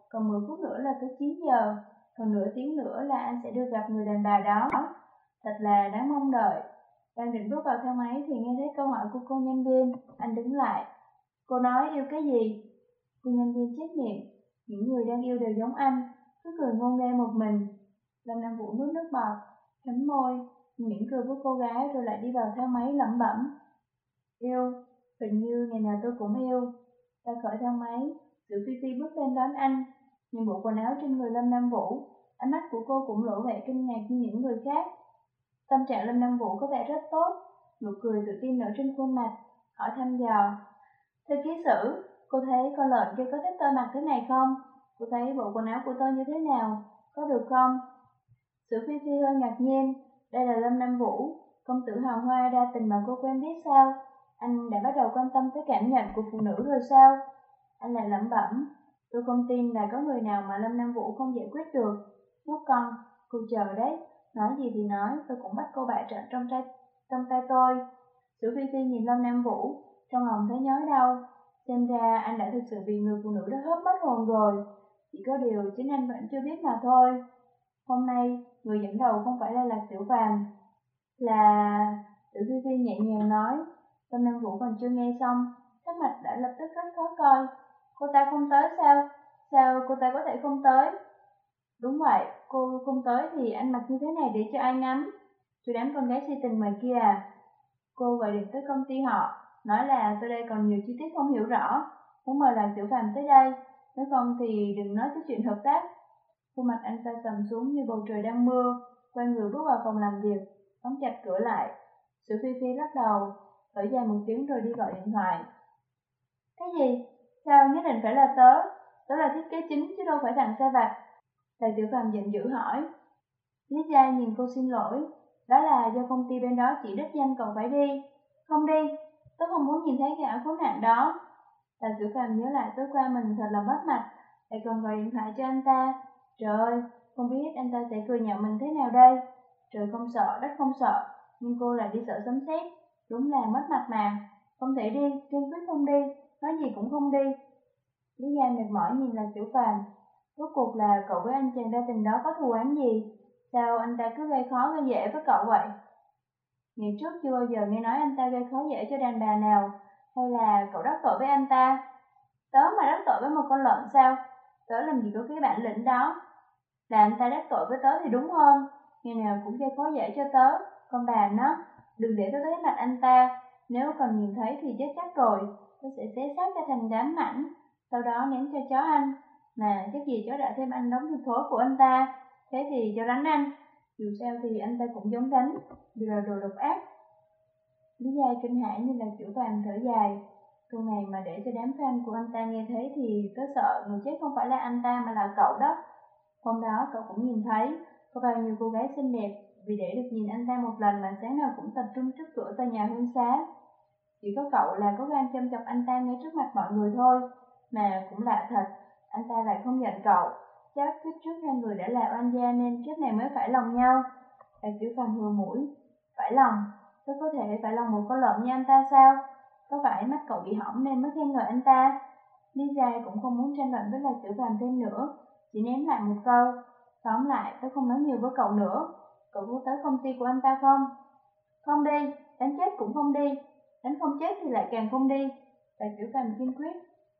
còn mười phút nữa là tới chín giờ, còn nửa tiếng nữa là anh sẽ được gặp người đàn bà đó. Thật là đáng mong đợi. Đang định bước vào thang máy thì nghe thấy câu hỏi của cô nhân viên. Anh đứng lại. Cô nói yêu cái gì? Cô nhân viên chép miệng. Những người đang yêu đều giống anh, cứ cười ngô nghê một mình. Lâm Nam Vũ nuốt nước bọt, cắn môi, mỉm cười với cô gái rồi lại đi vào thang máy lẩm bẩm. Yêu, hình như ngày nào tôi cũng yêu. Ra khỏi thang máy, Sử Phi Phi bước lên đón anh, nhìn bộ quần áo trên người Lâm Nam Vũ, ánh mắt của cô cũng lộ vẻ kinh ngạc như những người khác. Tâm trạng Lâm Nam Vũ có vẻ rất tốt, nụ cười tự tin nở trên khuôn mặt, hỏi thăm dò. Thưa ký sử, cô thấy con lợn kia có thích tôi mặc thế này không? Cô thấy bộ quần áo của tôi như thế nào? Có được không? Sử Phi Phi hơi ngạc nhiên, đây là Lâm Nam Vũ, công tử hào hoa đa tình mà cô quen biết sao? Anh đã bắt đầu quan tâm tới cảm nhận của phụ nữ rồi sao? Anh lại lẩm bẩm, tôi không tin là có người nào mà Lâm Nam Vũ không giải quyết được. Nhóc con, cô chờ đấy, nói gì thì nói, tôi cũng bắt cô bại trận trong tay, trong tay tôi. Sử Phi Phi nhìn Lâm Nam Vũ, trong lòng thấy nhói đau. Xem ra anh đã thực sự bị người phụ nữ đó hớp mất hồn rồi, chỉ có điều chính anh vẫn chưa biết mà thôi. Hôm nay, người dẫn đầu không phải là Lạc Tiểu Phàm, là... Sử Phi Phi nhẹ nhàng nói. Lâm Nam Vũ còn chưa nghe xong, sắc mặt đã lập tức rất khó coi. Cô ta không tới sao? Sao cô ta có thể không tới? Đúng vậy, cô không tới thì anh mặc như thế này để cho ai ngắm? Chú đám con gái si tình ngoài kia à? Cô gọi điện tới công ty họ, nói là tôi đây còn nhiều chi tiết không hiểu rõ, muốn mời Lạc Tiểu Phàm tới đây, nếu không thì đừng nói tới chuyện hợp tác. Khuôn mặt anh ta sầm xuống như bầu trời đang mưa, quay người bước vào phòng làm việc, đóng chặt cửa lại. Sử Phi Phi lắc đầu, thở dài một tiếng rồi đi gọi điện thoại. Cái gì? Sao nhất định phải là tớ? Tớ là thiết kế chính chứ đâu phải thằng xe vặt. Lạc Tiểu Phàm giận dữ hỏi. Lý Gia nhìn cô xin lỗi, đó là do công ty bên đó chỉ đích danh cậu phải đi. Không đi, tớ không muốn nhìn thấy cái ảo khốn nạn đó. Lạc Tiểu Phàm nhớ lại tối qua mình thật là mất mặt, lại còn gọi điện thoại cho anh ta. Trời ơi, không biết anh ta sẽ cười nhạo mình thế nào đây. Trời không sợ, đất không sợ, nhưng cô lại đi sợ sấm sét, đúng là mất mặt mà. Không thể đi, kiên quyết không đi, nói gì cũng không đi. Lý Gia mệt mỏi nhìn Lạc Tiểu Phàm. Rốt cuộc là cậu với anh chàng đa tình đó có thù oán gì? Sao anh ta cứ gây khó gây dễ với cậu vậy? Ngày trước chưa bao giờ nghe nói anh ta gây khó dễ cho đàn bà nào, hay là cậu đắc tội với anh ta? Tớ mà đắc tội với một con lợn sao? Tớ làm gì có cái bản lĩnh đó? Là anh ta đắc tội với tớ thì đúng hơn, ngày nào cũng gây khó dễ cho tớ. Con bà nó, đừng để tớ thấy mặt anh ta, nếu còn nhìn thấy thì chết chắc rồi. Tớ sẽ xé xác ra thành đám mảnh, sau đó ném cho chó ăn. Mà chắc gì chó đã thêm ăn đống thịt thối của anh ta, thế thì cho đánh ăn. Dù sao thì anh ta cũng giống đánh, đều là đồ độc ác. Lý Giai kinh hãi như là Tiểu Phàm thở dài. Câu này mà để cho đám fan của anh ta nghe thấy thì tớ sợ người chết không phải là anh ta mà là cậu đó. Hôm đó cậu cũng nhìn thấy, có bao nhiêu cô gái xinh đẹp vì để được nhìn anh ta một lần mà sáng nào cũng tập trung trước cửa tòa nhà Hương Xá. Chỉ có cậu là có gan châm chọc anh ta ngay trước mặt mọi người thôi. Mà cũng lạ thật, anh ta lại không nhận cậu. Chắc kiếp trước hai người đã là oan gia nên kiếp này mới phải lòng nhau. Lạc Tiểu Phàm hừ mũi. Phải lòng? Tôi có thể phải lòng một con lợn như anh ta sao? Có phải mắt cậu bị hỏng nên mới khen ngợi anh ta? Lý Giai cũng không muốn tranh luận với Lạc Tiểu Phàm thêm nữa, chỉ ném lại một câu. Tóm lại, tôi không nói nhiều với cậu nữa. Cậu có tới công ty của anh ta không? Không đi, đánh chết cũng không đi. Đánh không chết thì lại càng không đi. Lạc Tiểu Phàm kiên quyết.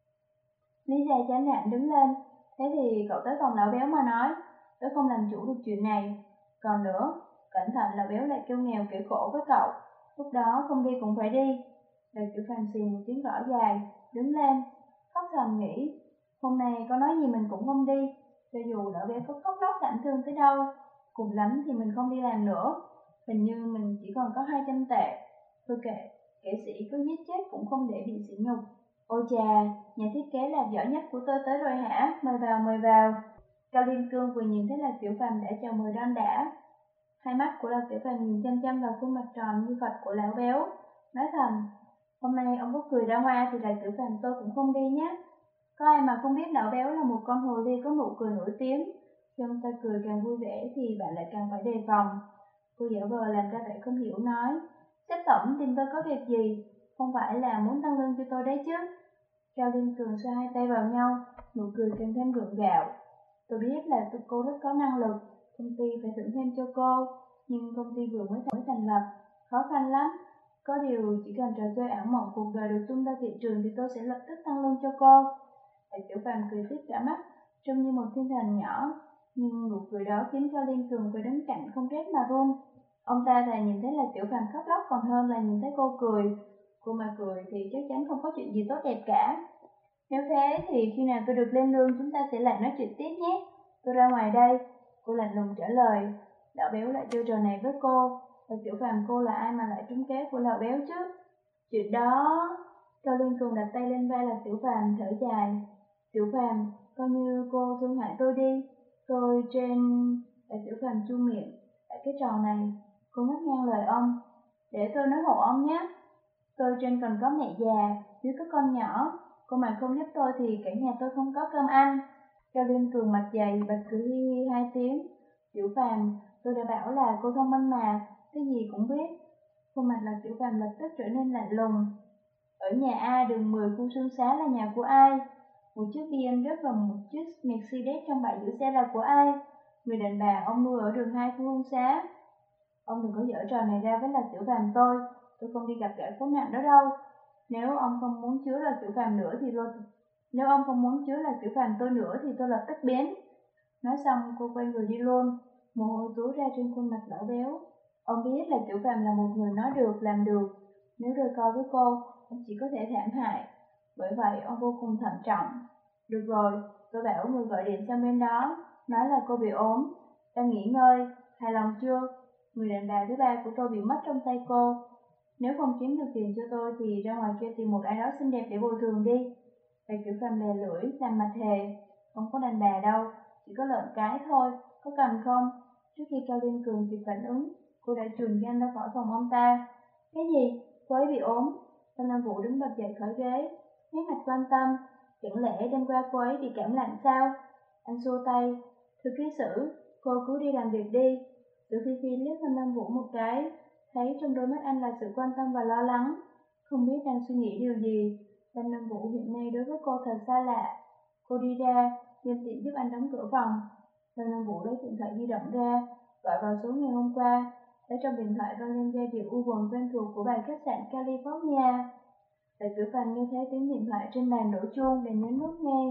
Lý Giai chán nản đứng lên. Thế thì cậu tới phòng lão béo mà nói, tớ không làm chủ được chuyện này. Còn nữa, cẩn thận lão béo lại kêu nghèo kể khổ với cậu. Lúc đó không đi cũng phải đi. Lạc Tiểu Phàm xì một tiếng rõ dài, đứng lên, khóc thầm nghĩ, hôm nay có nói gì mình cũng không đi, cho dù lão béo có khóc lóc thảm thương tới đâu, cùng lắm thì mình không đi làm nữa. Hình như mình chỉ còn có hai trăm tệ. Thôi kệ, kẻ sĩ cứ giết chết cũng không để bị sỉ nhục. Ôi chà, nhà thiết kế làm giỏi nhất của tôi tới rồi hả? Mời vào, mời vào. Cao Liên Cương vừa nhìn thấy Lạc Tiểu Phàm đã chào mời đon đã. Hai mắt của Lạc Tiểu Phàm nhìn chăm chăm vào khuôn mặt tròn như Phật của lão béo, nói thầm, hôm nay ông có cười ra hoa thì Lạc Tiểu Phàm tôi cũng không đi nhé. Có ai mà không biết lão béo là một con hồ ly có nụ cười nổi tiếng. Khi ông ta cười càng vui vẻ thì bạn lại càng phải đề phòng. Cô giả vờ làm ra vẻ không hiểu nói, sếp tổng tìm tôi có việc gì, không phải là muốn tăng lương cho tôi đấy chứ. Cao Liên Cường xoa hai tay vào nhau, nụ cười càng thêm gượng gạo. Tôi biết là cô rất có năng lực, công ty phải thưởng thêm cho cô, nhưng công ty vừa mới thành lập, khó khăn lắm. Có điều chỉ cần trò chơi ảo mộng cuộc đời được tung ra thị trường thì tôi sẽ lập tức tăng lương cho cô. Đại Tiểu Phàm cười tít cả mắt, trông như một thiên thần nhỏ, nhưng nụ cười đó khiến cho Liên Cường phải đứng cạnh không rét mà run. Ông ta thà nhìn thấy là Tiểu Phàm khóc lóc còn hơn là nhìn thấy cô cười. Cô mà cười thì chắc chắn không có chuyện gì tốt đẹp cả. Nếu thế thì khi nào tôi được lên lương chúng ta sẽ lại nói chuyện tiếp nhé. Tôi ra ngoài đây. Cô lạnh lùng trả lời. Lão béo lại chơi trò này với cô. Và Tiểu Phàm cô là ai mà lại trúng kế của lão béo chứ? Chuyện đó... Cao Liên Cường đặt tay lên vai là Tiểu Phàm thở dài. Tiểu Phàm, coi như cô thương hại tôi đi. Tôi trên... Và Tiểu Phàm chu miệng. Tại cái trò này, cô ngắt ngang lời ông. Để tôi nói hộ ông nhé. Tôi trên còn có mẹ già, dưới có con nhỏ. Cô mà không giúp tôi thì cả nhà tôi không có cơm ăn. Cao Liên Cường mặt dày bật cười hi hi hai tiếng. Tiểu Phàm, tôi đã bảo là cô thông minh mà, cái gì cũng biết. Khuôn mặt là Tiểu Phàm lập tức trở nên lạnh lùng. Ở nhà A đường mười khu Sương Xá là nhà của ai? Một chiếc bê em vê và một chiếc Mercedes trong bãi giữ xe là của ai? Người đàn bà ông nuôi ở đường hai khu Hương Xá. Ông đừng có giở trò này ra với là Tiểu Phàm tôi, tôi không đi gặp gã khốn nạn đó đâu. Nếu ông không muốn chứa là Tiểu Phàm nữa thì tôi... Nếu ông không muốn chứa là Tiểu Phàm tôi nữa thì tôi lập tức biến. Nói xong cô quay người đi luôn, mồ hôi túa ra trên khuôn mặt lão béo. Ông biết là Tiểu Phàm là một người nói được, làm được. Nếu đôi co với cô, ông chỉ có thể thảm hại. Bởi vậy ông vô cùng thận trọng. Được rồi, tôi bảo người gọi điện sang bên đó, nói là cô bị ốm, đang nghỉ ngơi, hài lòng chưa? Người đàn bà thứ ba của tôi bị mất trong tay cô. Nếu không kiếm được tiền cho tôi thì ra ngoài kia tìm một ai đó xinh đẹp để bồi thường đi. Bạch Tiểu Phàm lè lưỡi, làm mặt thề. Không có đàn bà đâu, chỉ có lợn cái thôi, có cần không? Trước khi Cao Liên Cường kịp phản ứng, cô đã trườn nhanh ra khỏi phòng ông ta. Cái gì? Cô ấy bị ốm? Tân Nam Vũ đứng bật dậy khỏi ghế, nét mặt quan tâm. Chẳng lẽ đêm qua cô ấy bị cảm lạnh sao? Anh xua tay. Thưa ký sử, cô cứ đi làm việc đi. Từ Phi Phi liếc Tân Nam Vũ một cái, thấy trong đôi mắt anh là sự quan tâm và lo lắng. Không biết đang suy nghĩ điều gì. Tân Nam Vũ hiện nay đối với cô thật xa lạ. Cô đi ra, nhân tiện giúp anh đóng cửa phòng. Tân Nam Vũ lấy điện thoại di động ra, gọi vào số ngày hôm qua. Ở trong điện thoại vang lên giai điệu u buồn quen thuộc của bài khách sạn California. Đại Tiểu Phàm nghe thấy tiếng điện thoại trên bàn đổ chuông để nhấn nút nghe.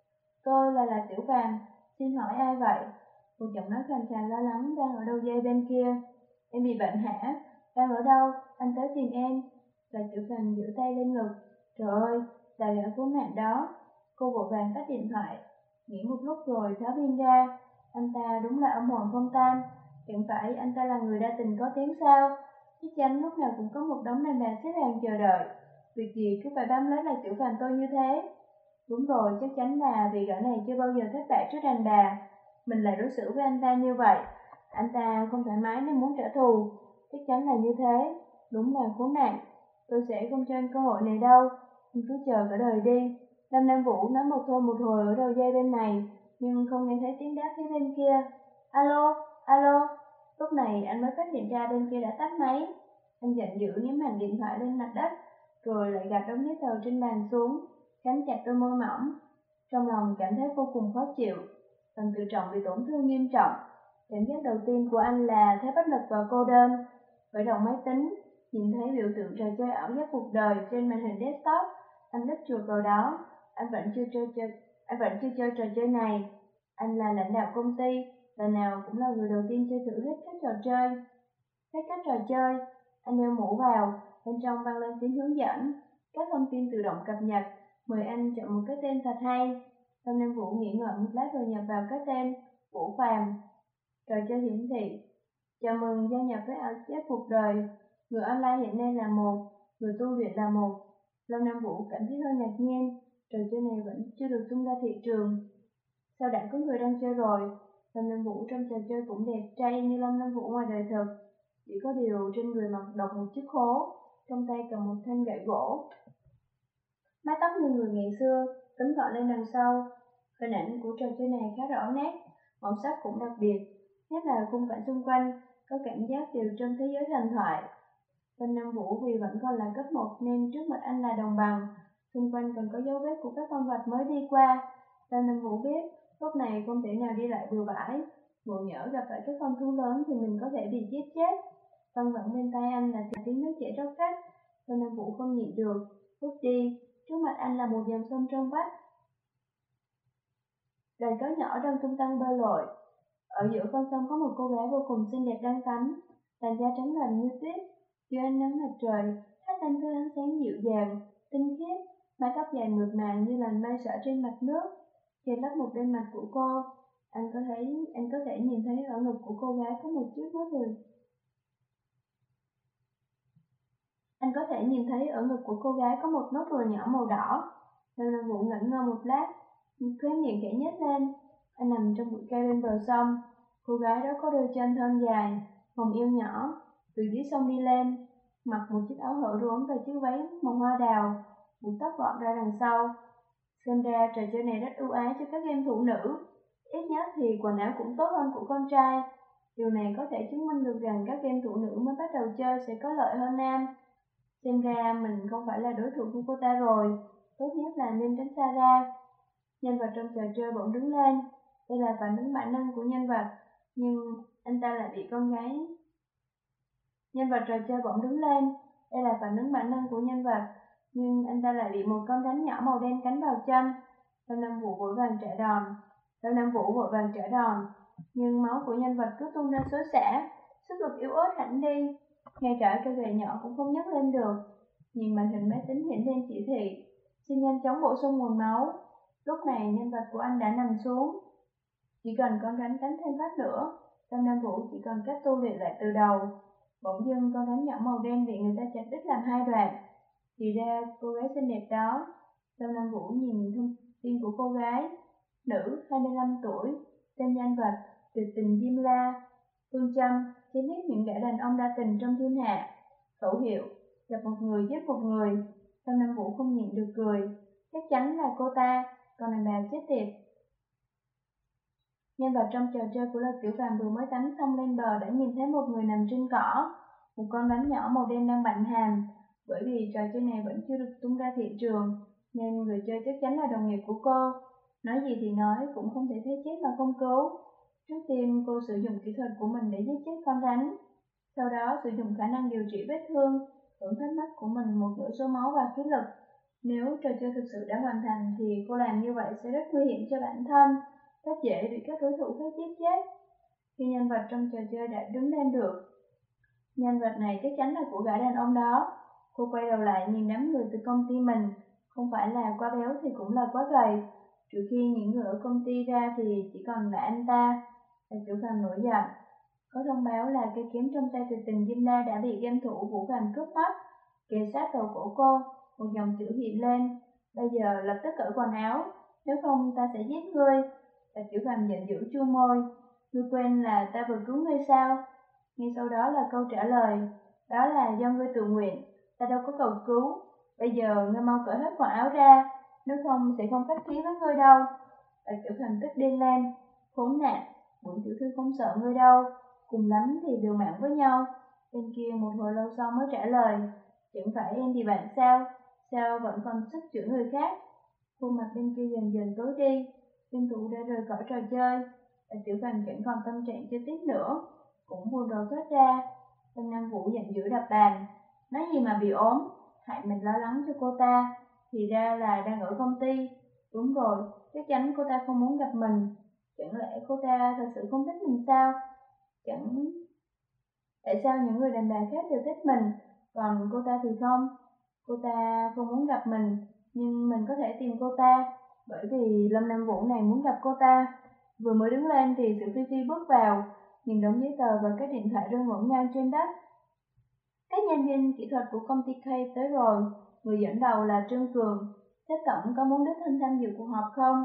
Tôi là là Tiểu Phàm, xin hỏi ai vậy? Một giọng nói khàn khàn lo lắng đang ở đầu dây bên kia. Em bị bệnh hả? Đang ở đâu? Anh tới tìm em. Đại Tiểu Phàm giơ tay lên ngực. Trời ơi, là gã khốn nạn đó. Cô vội vàng tắt điện thoại, nghĩ một lúc rồi tháo pin ra. Anh ta đúng là âm hồn không tan. Chẳng phải anh ta là người đa tình có tiếng sao? Chắc chắn lúc nào cũng có một đống đàn bà xếp hàng chờ đợi. Việc gì cứ phải bám lấy là Tiểu Phàm tôi như thế? Đúng rồi, chắc chắn là vì gã này chưa bao giờ thất bại trước đàn bà. Mình lại đối xử với anh ta như vậy. Anh ta không thoải mái nên muốn trả thù. Chắc chắn là như thế. Đúng là khốn nạn. Tôi sẽ không cho anh cơ hội này đâu. Anh cứ chờ cả đời đi. Lâm Nam Vũ nói một thôi một hồi ở đầu dây bên này, nhưng không nghe thấy tiếng đáp phía bên kia. Alo, alo. Lúc này anh mới phát hiện ra bên kia đã tắt máy. Anh giận dữ ném màn điện thoại lên mặt đất, rồi lại gạt đống giấy tờ trên bàn xuống, cắn chặt đôi môi mỏng. Trong lòng cảm thấy vô cùng khó chịu, lòng tự trọng bị tổn thương nghiêm trọng. Cảm giác đầu tiên của anh là thấy bất lực và cô đơn. Khởi động máy tính, nhìn thấy biểu tượng trò chơi ảo giác cuộc đời trên màn hình desktop, anh lướt chuột vào đó. Anh vẫn chưa chơi chơi, anh vẫn chưa chơi trò chơi này. Anh là lãnh đạo công ty, lần nào cũng là người đầu tiên chơi thử hết các trò chơi. Hết các trò chơi, anh đeo mũ vào, bên trong vang lên tiếng hướng dẫn, các thông tin tự động cập nhật. Mời anh chọn một cái tên thật hay. Lâm Nam Vũ nghĩ ngợi một lát rồi nhập vào cái tên Vũ Phàm. Trò chơi hiển thị: chào mừng gia nhập với ảo giác cuộc đời. Người online hiện nay là một, người tu luyện là một. Lâm Nam Vũ cảm thấy hơi ngạc nhiên, trò chơi này vẫn chưa được tung ra thị trường. Sao đã có người đang chơi rồi? Lâm Nam Vũ trong trò chơi cũng đẹp trai như Lâm Nam Vũ ngoài đời thực, chỉ có điều trên người mặc độc một chiếc khố, trong tay cầm một thanh gậy gỗ. Mái tóc như người ngày xưa, túm gọn lên đằng sau. Hình ảnh của trò chơi này khá rõ nét, màu sắc cũng đặc biệt, nhất là khung cảnh xung quanh, có cảm giác đều trong thế giới thần thoại. Lâm Nam Vũ vì vẫn còn là cấp một nên trước mặt anh là đồng bằng, xung quanh còn có dấu vết của các con vật mới đi qua. Lâm Nam Vũ biết, lúc này không thể nào đi lại bừa bãi. Ngộ nhỡ gặp phải các con thú lớn thì mình có thể bị giết chết. Văng vẳng bên tai anh là tiếng nước chảy róc rách. Lâm Nam Vũ không nhịn được, bước đi. Trước mặt anh là một dòng sông trong vắt. Đàn cá nhỏ đang tung tăng bơi lội. Ở giữa con sông có một cô gái vô cùng xinh đẹp đang tắm, làn da trắng ngần như tuyết, dưới ánh nắng mặt trời, phát ra thứ ánh sáng dịu dàng, tinh khiết, mái tóc dài mượt mà như làn mây xõa trên mặt nước, che lấp một bên mặt của cô. Anh có thấy, anh có thể nhìn thấy ở ngực của cô gái có một chút nốt ruồi. Anh có thể nhìn thấy ở ngực của cô gái có một nốt ruồi nhỏ màu đỏ. Lâm Nam Vũ ngẩn ngơ một lát, khóe miệng khẽ nhếch lên. Anh nằm trong bụi cây bên bờ sông. Cô gái đó có đôi chân thon dài, hồng yêu nhỏ, từ dưới sông đi lên, mặc một chiếc áo hở rốn và chiếc váy màu hoa đào, buộc tóc gọn ra đằng sau. Xem ra trò chơi này rất ưu ái cho các game thủ nữ, ít nhất thì quần áo cũng tốt hơn của con trai. Điều này có thể chứng minh được rằng các game thủ nữ mới bắt đầu chơi sẽ có lợi hơn nam. Xem ra mình không phải là đối thủ của cô ta rồi, tốt nhất là nên tránh xa ra. Nhân vật trong trò chơi bỗng đứng lên, đây là phản ứng bản năng của nhân vật, nhưng anh ta lại bị con gái. Nhân vật trò chơi bỗng đứng lên, đây là phản ứng bản năng của nhân vật, nhưng anh ta lại bị một con rắn nhỏ màu đen cắn vào chân. Lâm Nam Vũ vội vàng trả đòn, Lâm Nam Vũ vội vàng trả đòn, nhưng máu của nhân vật cứ tuôn ra xối xả, sức lực yếu ớt hẳn đi, ngay cả cây gậy nhỏ cũng không nhấc lên được. Nhìn màn hình máy tính hiện lên chỉ thị, xin nhanh chóng bổ sung nguồn máu. Lúc này nhân vật của anh đã nằm xuống. Chỉ cần con rắn cắn thêm phát nữa, Lâm Nam Vũ chỉ cần cách tu luyện lại từ đầu. Bỗng dưng con rắn nhỏ màu đen bị người ta chặt đứt làm hai đoạn. Thì ra cô gái xinh đẹp đó. Lâm Nam Vũ nhìn thông tin của cô gái. Nữ, hai mươi lăm tuổi, tên nhân vật, tuyệt tình Diêm La. Phương châm, chém hết những gã đàn ông đa tình trong thiên hạ. Khẩu hiệu, gặp một người giết một người. Lâm Nam Vũ không nhịn được cười. Chắc chắn là cô ta, còn đàn bà chết tiệt. Nhân vật trong trò chơi của Lật Tiểu Phàm vừa mới tắm xong lên bờ đã nhìn thấy một người nằm trên cỏ. Một con rắn nhỏ màu đen đang bặm hàm. Bởi vì trò chơi này vẫn chưa được tung ra thị trường, nên người chơi chắc chắn là đồng nghiệp của cô. Nói gì thì nói, cũng không thể thấy chết mà không cứu. Trước tiên cô sử dụng kỹ thuật của mình để giết chết con rắn. Sau đó sử dụng khả năng điều trị vết thương, tổn thất mắt của mình một nửa số máu và khí lực. Nếu trò chơi thực sự đã hoàn thành thì cô làm như vậy sẽ rất nguy hiểm cho bản thân, rất dễ bị các đối thủ khác giết chết. Khi nhân vật trong trò chơi đã đứng lên được, nhân vật này chắc chắn là của gã đàn ông đó. Cô quay đầu lại nhìn đám người từ công ty mình, không phải là quá béo thì cũng là quá gầy. Trừ khi những người ở công ty ra thì chỉ còn là anh ta. Là Tiểu Phàm nổi giận. Có thông báo là cây kiếm trong tay tuyệt tình Diêm La đã bị game thủ Vũ Phàm cướp mất. Kề sát đầu cổ cô, một dòng chữ hiện lên. Bây giờ lập tức cởi quần áo, nếu không ta sẽ giết ngươi. Là Tiểu Phàm giận dữ chu môi. Ngươi quên là ta vừa cứu ngươi sao? Ngay sau đó là câu trả lời. Đó là do ngươi tự nguyện, ta đâu có cầu cứu. Bây giờ ngươi mau cởi hết quần áo ra, nếu không sẽ không khách khí với ngươi đâu. Là Tiểu Phàm tức điên lên. Khốn nạn, bổn tiểu thư không sợ ngươi đâu, cùng lắm thì liều mạng với nhau. Bên kia một hồi lâu sau mới trả lời, chẳng phải em thì bạn sao, sao vẫn còn sức chửi người khác. Khuôn mặt bên kia dần dần tối đi, game thủ đã rời khỏi trò chơi. Và Tiểu Phàm chẳng còn tâm trạng chơi tiếp nữa, cũng buồn rầu thoát ra. Lâm Nam Vũ giận dữ đập bàn, nói gì mà bị ốm, hại mình lo lắng cho cô ta, thì ra là đang ở công ty. Đúng rồi, chắc chắn cô ta không muốn gặp mình. Chẳng lẽ cô ta thật sự không thích mình sao? Chẳng... Tại sao những người đàn bà khác đều thích mình, còn cô ta thì không? Cô ta không muốn gặp mình, nhưng mình có thể tìm cô ta, bởi vì Lâm Nam Vũ này muốn gặp cô ta. Vừa mới đứng lên thì Sử Phi Phi bước vào, nhìn đống giấy tờ và các điện thoại rơi ngổn ngang trên đất. Các nhân viên kỹ thuật của công ty K tới rồi, người dẫn đầu là Trương Cường. Sếp Tổng có muốn đích thân tham dự cuộc họp không?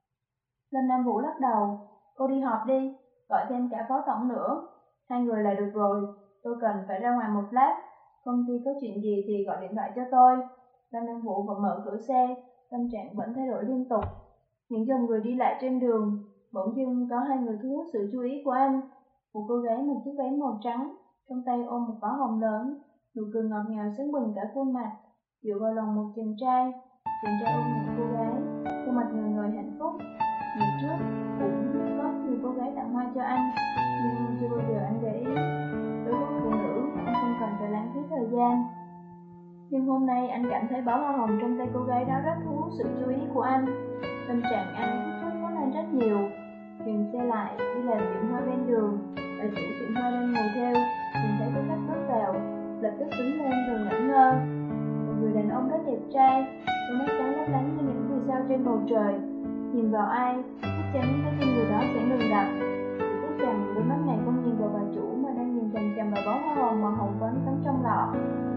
Lâm Nam Vũ lắc đầu, cô đi họp đi, gọi thêm cả phó tổng nữa. Hai người là được rồi, tôi cần phải ra ngoài một lát, công ty có chuyện gì thì gọi điện thoại cho tôi. Lâm Nam Vũ vẫn mở cửa xe, tâm trạng vẫn thay đổi liên tục. Những dòng người đi lại trên đường, bỗng dưng có hai người thu hút sự chú ý của anh. Một cô gái mặc chiếc váy màu trắng, trong tay ôm một bó hồng lớn, nụ cười ngọt ngào sáng bừng cả khuôn mặt, dựa vào lòng một chàng trai. Chàng trai ôm một cô gái, khuôn mặt người người hạnh phúc. Ngày trước cũng có nhiều cô gái tặng hoa cho anh, nhưng chưa bao giờ anh để ý. Đối với phụ nữ, anh không cần phải lãng phí thời gian. Nhưng hôm nay anh cảm thấy bó hoa hồng trong tay cô gái đó rất thu hút sự chú ý của anh. Tâm trạng anh phút chốc lên rất nhiều. Dừng xe lại, đi làm tiệm hoa bên đường. Bà chủ tiệm hoa đang ngồi theo, nhìn thấy có khách bước vào, lập tức đứng lên rồi ngẩn ngơ. Một người đàn ông rất đẹp trai, đôi mắt sáng lấp lánh như những vì sao trên bầu trời. Nhìn vào ai, chắc chắn cái tim người đó sẽ ngừng đập. Chỉ tiếc rằng đôi mắt này không nhìn vào bà chủ mà đang nhìn chằm chằm vào bó hoa hồng màu hồng phấn cắm trong lọ.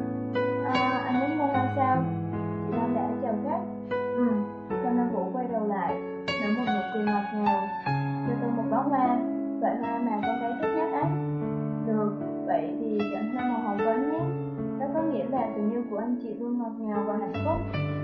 À, anh muốn mua hoa sao? Chị Loan đã chào khách. Ừ, Lâm Nam Vũ quay đầu lại, nở một nụ cười ngọt ngào. Cho tôi một bó hoa, loại hoa mà con gái thích nhất ấy. Được, vậy thì chọn hoa màu hồng phấn nhé. Đó có nghĩa là tình yêu của anh chị luôn ngọt ngào và hạnh phúc.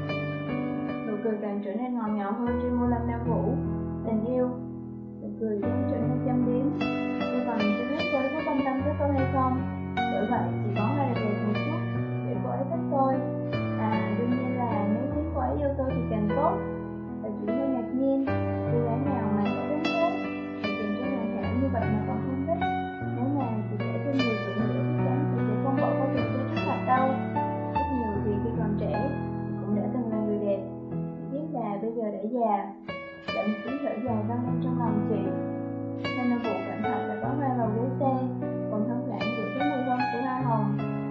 Nụ cười càng trở nên ngọt ngào hơn trên môi Lâm Nam Vũ. Tình yêu. Nụ cười càng trở nên châm biếm. Tôi còn chưa biết cô ấy có quan tâm tới tôi hay không. Bởi vậy chỉ có hoa đẹp đẹp một chút để cô ấy thích tôi. À, đương nhiên là nếu thấy cô ấy yêu tôi thì càng tốt. Và chủ hơi ngạc nhiên, cô gái nào mà có đến thế, thì tìm cho nàng thảo như vậy mà còn không thích. Nếu nàng chỉ để thêm mười tuổi nữa chắc chắn thì sẽ không bỏ qua chuyện chơi trước mặt đâu. Rất nhiều thì khi còn trẻ cũng đã từng là người đẹp, chỉ biết là bây giờ đã già. Lại một tiếng thở dài vang lên trong lòng chị. Nên Nam Vũ cẩn thận đã có hoa vào ghế xe, còn thấm thoảng ngửi thấy mùi hương của hoa hồng.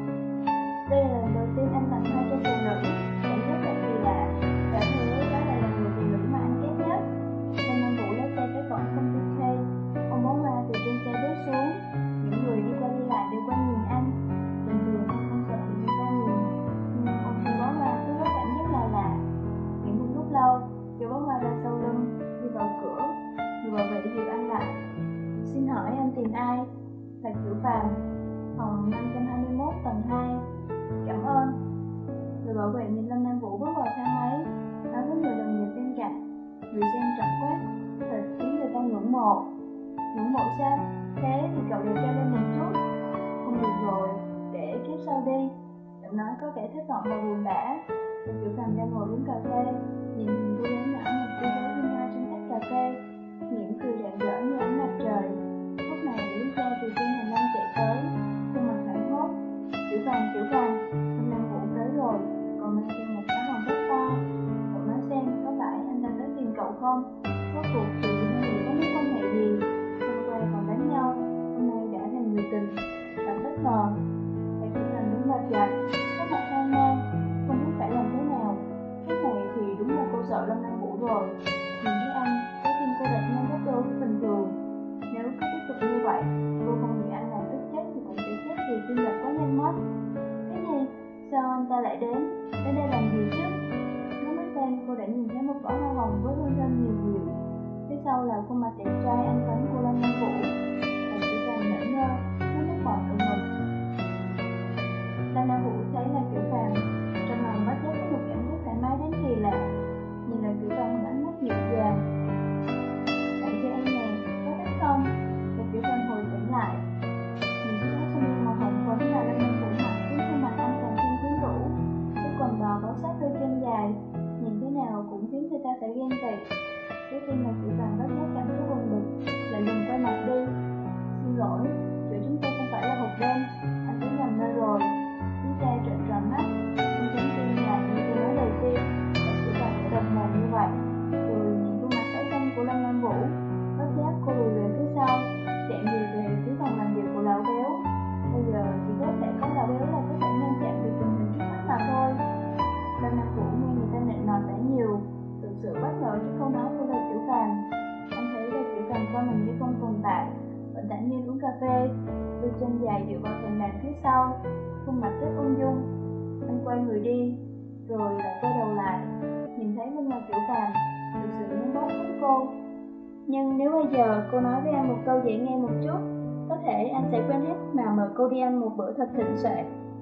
Đây là lần đầu tiên anh tặng hoa cho phụ nữ, cảm giác thật kỳ lạ. Và thế đó lại là người phụ nữ mà anh ghét nhất. Nên Nam Vũ lái xe tới cổng công ty K, ông bó hoa từ trên xe bước xuống. Những người đi qua đi lại đều quanh nhìn anh. Bình thường anh không sợ bị người ta nhìn, nhưng ông thấy bó hoa cứ có cảm giác lạ lạ. Nghĩ một lúc lâu, kéo bó hoa ra sau lưng, đi vào cửa, người bảo vệ dìu anh lại. Xin hỏi anh tìm ai? Là Kiểu Phàm, phòng năm trăm hai mươi mốt tầng hai. Cảm ơn. Người bảo vệ nhìn Lâm Nam Vũ bước vào thang máy, nói với người đồng nghiệp bên cạnh. Người xem trợn quát, thật khiến người ta ngưỡng mộ. Ngưỡng mộ sao? Thế thì cậu điều tra lên một chút. Không được rồi, để kiếp sau đi. Giọng nói có vẻ thất vọng và buồn bã. Người Kiểu Phàm đang ngồi uống cà phê, nhìn hình cô gái nhỏ một cô gái hương hoa trên tách cà phê, mỉm cười rạng rỡ như ánh mặt trời. Lúc này lý xe từ trên hành lang chạy tới, khuôn mặt hoảng hốt. Kiểu Phàm, Kiểu Phàm, Lâm Nam Vũ tới rồi, còn mang theo một cái hồng rất to. Cậu nói xem có phải anh ta tới tìm cậu không? Rốt cuộc thì hai người có mối quan hệ gì? Hôm qua còn đánh nhau, hôm nay đã thành người tình. Thật bất ngờ. Thầy Kiểu Phàm đứng bật dậy, sắc mặt hoang mang, không biết phải làm thế nào. Lúc này thì đúng là cô sợ Lâm Nam Vũ rồi. Nhìn thấy anh, trái tim cô đập nhanh gấp đôi với bình thường. Nếu cứ tiếp tục như vậy, cô không bị anh làm tức chết thì cũng sẽ chết vì tim đập quá nhanh mất. Cái gì? Sao anh ta lại đến? Đến đây làm gì chứ? Ngước mắt lên, cô đã nhìn thấy một bó hoa hồng với hương thơm nhiều nhiều. Phía sau là khuôn mặt đẹp trai anh tuấn của Lâm Nam Vũ. Và chỉ càng ngỡ ngơ, nước mắt bọt ừng ực. Lâm Nam Vũ thấy là Kiểu Phàm, trong lòng bất giác có một cảm giác thoải mái đến kỳ lạ. Nhìn là Kiểu Phàm bằng ánh mắt dịu dàng. Tặng cho em nè, có thích không? Và Kiểu Phàm hồi tỉnh lại. Nhìn chiếc áo sơ mi màu hồng phấn là Lâm Nam Vũ mặc khiến khuôn mặt anh càng thêm quyến rũ. Cái quần bò bó sát đôi chân dài, nhìn thế nào cũng khiến người ta phải ghen tị. Trước tiên là Kiểu Phàm bất giác cảm thấy buồn bực, lại lùi quay mặt đi. Xin lỗi, chỗ chúng tôi không phải là hộp đêm, anh tới nhầm nơi rồi. Chúng ta trợn tròn mắt, không dám tin là như tôi nói đầu tiên, là Kiểu Phàm sẽ đập mồm như vậy. Rồi nhìn khuôn mặt tái xanh của Lâm Nam Vũ, bất giác cô lùi về phía sau, chạy người về phía phòng làm việc của lão béo. Bây giờ chỉ có thể có lão béo là có thể ngăn chặn được tình hình trước mắt mà thôi. Lâm Nam Vũ nghe người ta nịnh nọt đã nhiều, thực sự bất ngờ trước câu nói của Lê Kiểu Phàm. Anh thấy Lê Kiểu Phàm coi mình như không tồn tại, vẫn thản nhiên uống cà phê, đôi chân dài dựa vào thành đàn phía sau, khuôn mặt rất ung dung. Anh quay người đi, rồi lại quay đầu lại, nhìn thấy gương mặt Kiểu Phàm, thực sự muốn bóp chết cô. Nhưng nếu bây giờ cô nói với anh một câu dễ nghe một chút, có thể anh sẽ quên hết mà mời cô đi ăn một bữa thật thịnh soạn.